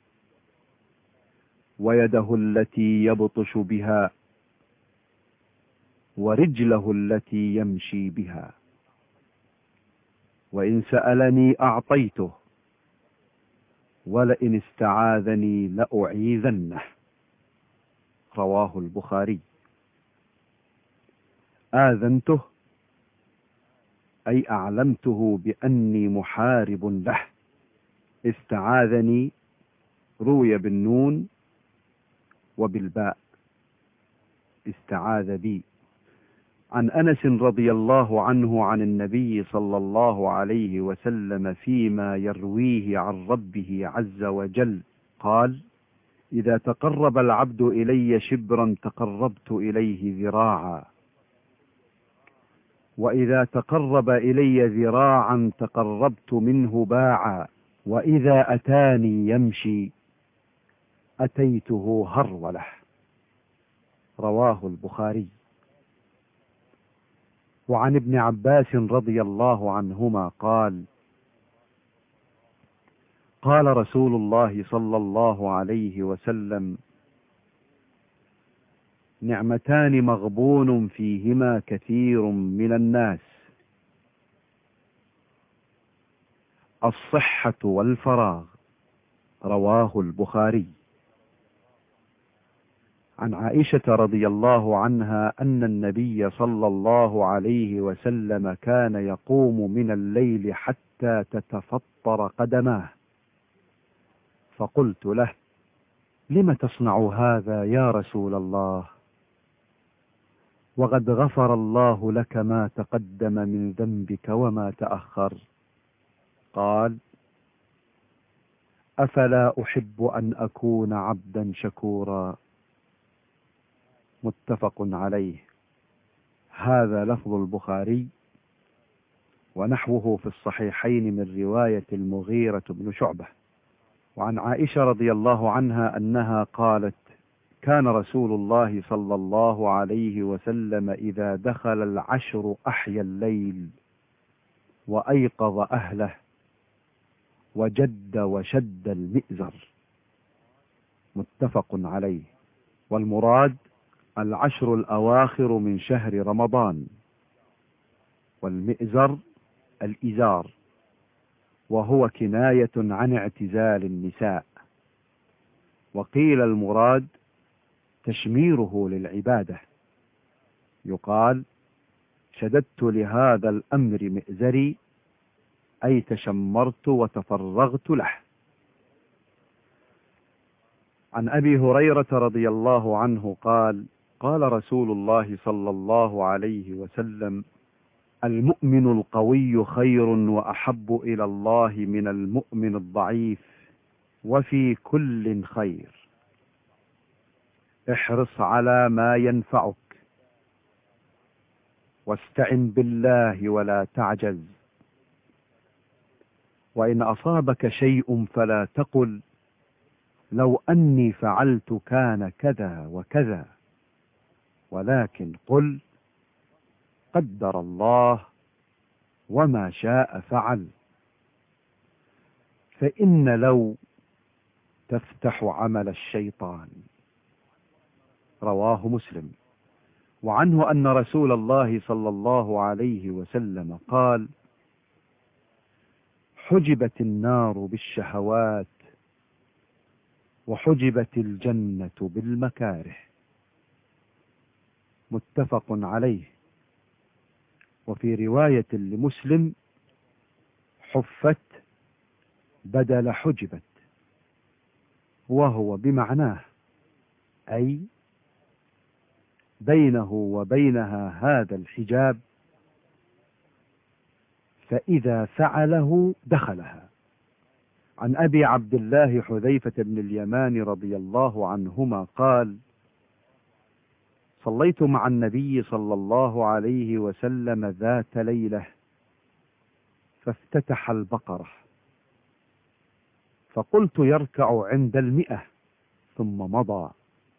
ويده التي يبطش بها، ورجله التي يمشي بها. وإن سألني أعطيته، ولئن استعاذني لأعيذنه. رواه البخاري. آذنته أي أعلمته بأني محارب له. استعاذني روي بالنون وبالباء، استعاذ بي. عن أنس رضي الله عنه عن النبي صلى الله عليه وسلم فيما يرويه عن ربه عز وجل قال: إذا تقرب العبد إلي شبرا تقربت إليه ذراعا، وإذا تقرب إلي ذراعا تقربت منه باعا، وإذا أتاني يمشي أتيته هرولة. رواه البخاري. وعن ابن عباس رضي الله عنهما قال: قال رسول الله صلى الله عليه وسلم: نعمتان مغبون فيهما كثير من الناس، الصحة والفراغ. رواه البخاري. عن عائشة رضي الله عنها أن النبي صلى الله عليه وسلم كان يقوم من الليل حتى تتفطر قدماه، فقلت له: لم تصنع هذا يا رسول الله؟ وقد غفر الله لك ما تقدم من ذنبك وما تأخر. قال: أفلا أحب أن أكون عبدا شكورا. متفق عليه. هذا لفظ البخاري، ونحوه في الصحيحين من رواية المغيرة بن شعبة. وعن عائشة رضي الله عنها أنها قالت: كان رسول الله صلى الله عليه وسلم إذا دخل العشر أحيا الليل وأيقظ أهله وجد وشد المئزر. متفق عليه. والمراد العشر الأواخر من شهر رمضان، والمئزر الإزار، وهو كناية عن اعتزال النساء. وقيل المراد تشميره للعبادة، يقال شددت لهذا الأمر مئزري، أي تشمرت وتفرغت له. عن أبي هريرة رضي الله عنه قال: قال رسول الله صلى الله عليه وسلم: المؤمن القوي خير وأحب إلى الله من المؤمن الضعيف، وفي كل خير. احرص على ما ينفعك، واستعن بالله ولا تعجز. وإن أصابك شيء فلا تقل لو أني فعلت كان كذا وكذا، ولكن قل قدر الله وما شاء فعل. فإن لو تفتح عمل الشيطان. رواه مسلم. وعنه أن رسول الله صلى الله عليه وسلم قال: حجبت النار بالشهوات، وحجبت الجنة بالمكاره. متفق عليه. وفي رواية لمسلم: حفت بدل حجبت، وهو بمعناه، أي بينه وبينها هذا الحجاب، فإذا فعله دخلها. عن أبي عبد الله حذيفة بن اليمان رضي الله عنهما قال: صليت مع النبي صلى الله عليه وسلم ذات ليلة، فافتتح البقرة، فقلت يركع عند 100 ثم مضى،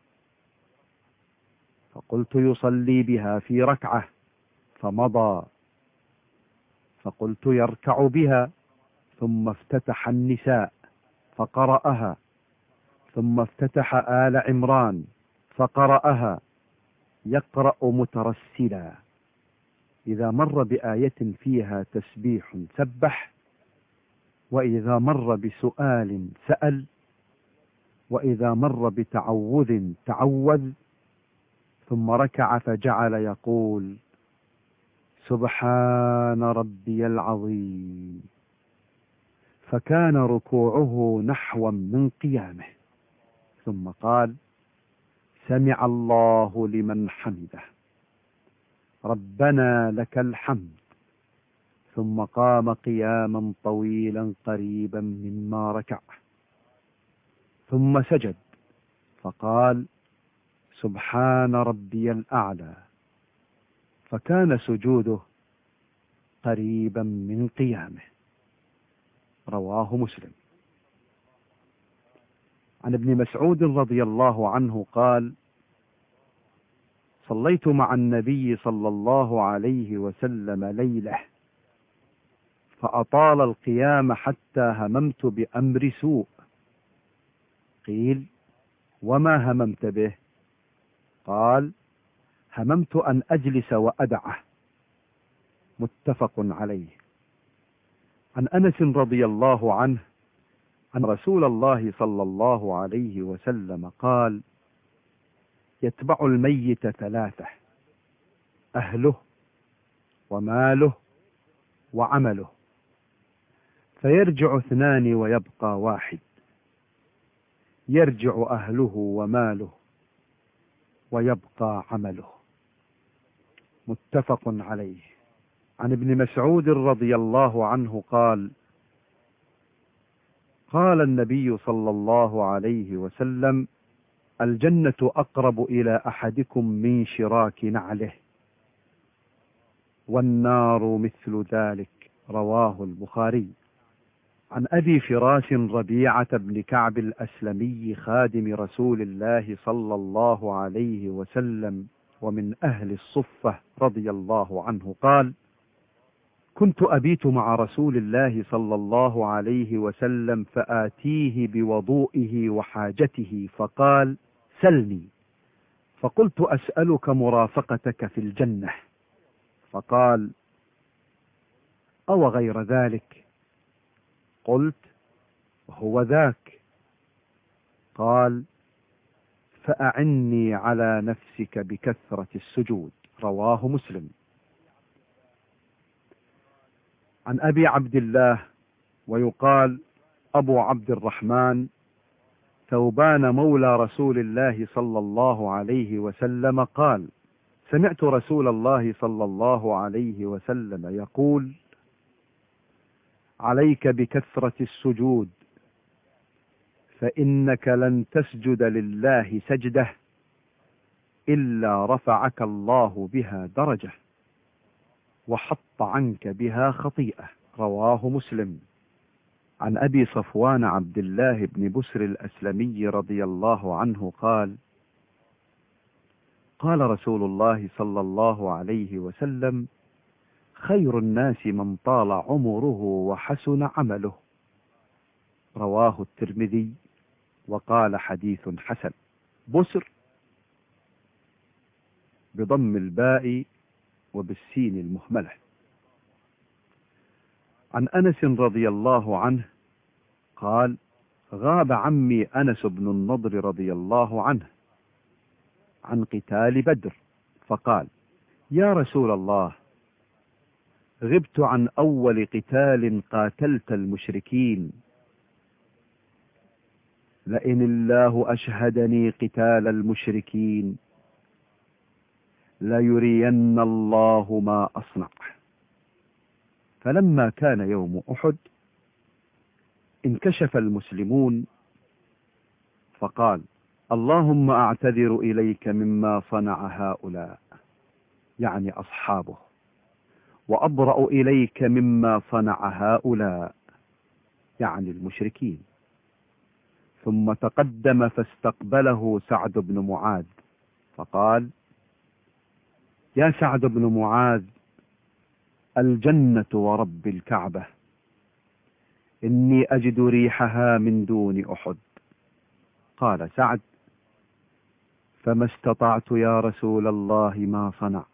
فقلت يصلي بها في ركعة فمضى، فقلت يركع بها، ثم افتتح النساء فقرأها، ثم افتتح آل عمران فقرأها، يقرأ مترسلا، إذا مر بآية فيها تسبيح سبح، وإذا مر بسؤال سأل، وإذا مر بتعوذ تعوذ، ثم ركع فجعل يقول: سبحان ربي العظيم، فكان ركوعه نحوا من قيامه، ثم قال: سمع الله لمن حمده، ربنا لك الحمد، ثم قام قياما طويلا قريبا مما ركع، ثم سجد فقال: سبحان ربي الأعلى، فكان سجوده قريبا من قيامه. رواه مسلم. عن ابن مسعود رضي الله عنه قال: صليت مع النبي صلى الله عليه وسلم ليلة، فأطال القيام حتى هممت بأمر سوء. قيل: وما هممت به؟ قال: هممت أن أجلس وأدعه. متفق عليه. عن أنس رضي الله عنه أن رسول الله صلى الله عليه وسلم قال: يتبع الميت 3: أهله وماله وعمله، فيرجع 2 ويبقى 1. يرجع أهله وماله ويبقى عمله. متفق عليه. عن ابن مسعود رضي الله عنه قال: قال النبي صلى الله عليه وسلم: الجنة أقرب إلى أحدكم من شراك نعله، والنار مثل ذلك. رواه البخاري. عن أبي فراس ربيعة بن كعب الأسلمي خادم رسول الله صلى الله عليه وسلم ومن أهل الصفة رضي الله عنه قال: كنت أبيت مع رسول الله صلى الله عليه وسلم، فآتيه بوضوئه وحاجته، فقال: سلني. فقلت: أسألك مرافقتك في الجنة. فقال: أو غير ذلك؟ قلت: هو ذاك. قال: فأعني على نفسك بكثرة السجود. رواه مسلم. عن أبي عبد الله ويقال أبو عبد الرحمن ثوبان مولى رسول الله صلى الله عليه وسلم قال: سمعت رسول الله صلى الله عليه وسلم يقول: عليك بكثرة السجود، فإنك لن تسجد لله سجدة إلا رفعك الله بها درجة وحط عنك بها خطيئة. رواه مسلم. عن أبي صفوان عبد الله بن بسر الأسلمي رضي الله عنه قال: قال رسول الله صلى الله عليه وسلم: خير الناس من طال عمره وحسن عمله. رواه الترمذي وقال حديث حسن. بسر بضم الباء وبالسين المهملة. عن أنس رضي الله عنه قال: غاب عمي أنس بن النضر رضي الله عنه عن قتال بدر، فقال: يا رسول الله، غبت عن أول قتال قاتلت المشركين، لئن الله أشهدني قتال المشركين ليرين الله ما أصنع. فلما كان يوم أحد انكشف المسلمون فقال: اللهم أعتذر إليك مما صنع هؤلاء، يعني أصحابه، وأبرأ إليك مما صنع هؤلاء، يعني المشركين. ثم تقدم فاستقبله سعد بن معاذ فقال: يا سعد بن معاذ، الجنة ورب الكعبة، إني أجد ريحها من دون أحد. قال سعد: فما استطعت يا رسول الله ما صنع.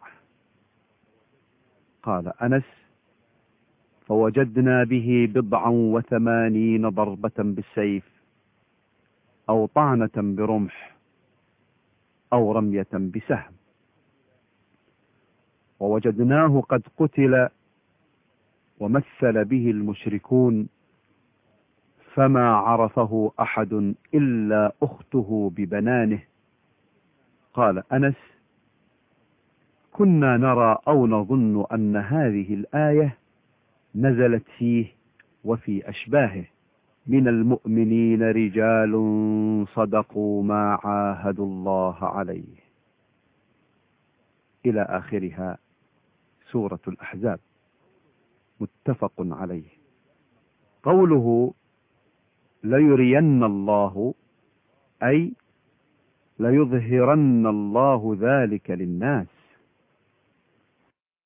قال أنس: فوجدنا به 89 ضربة بالسيف، أو طعنة برمح، أو رمية بسهم، ووجدناه قد قتل ومثل به المشركون، فما عرفه أحد إلا أخته ببنانه. قال أنس: كنا نرى أو نظن أن هذه الآية نزلت فيه وفي أشباهه: من المؤمنين رجال صدقوا ما عاهدوا الله عليه، إلى آخرها. سورة الأحزاب. متفق عليه. قوله ليرين الله، أي ليظهرن الله ذلك للناس،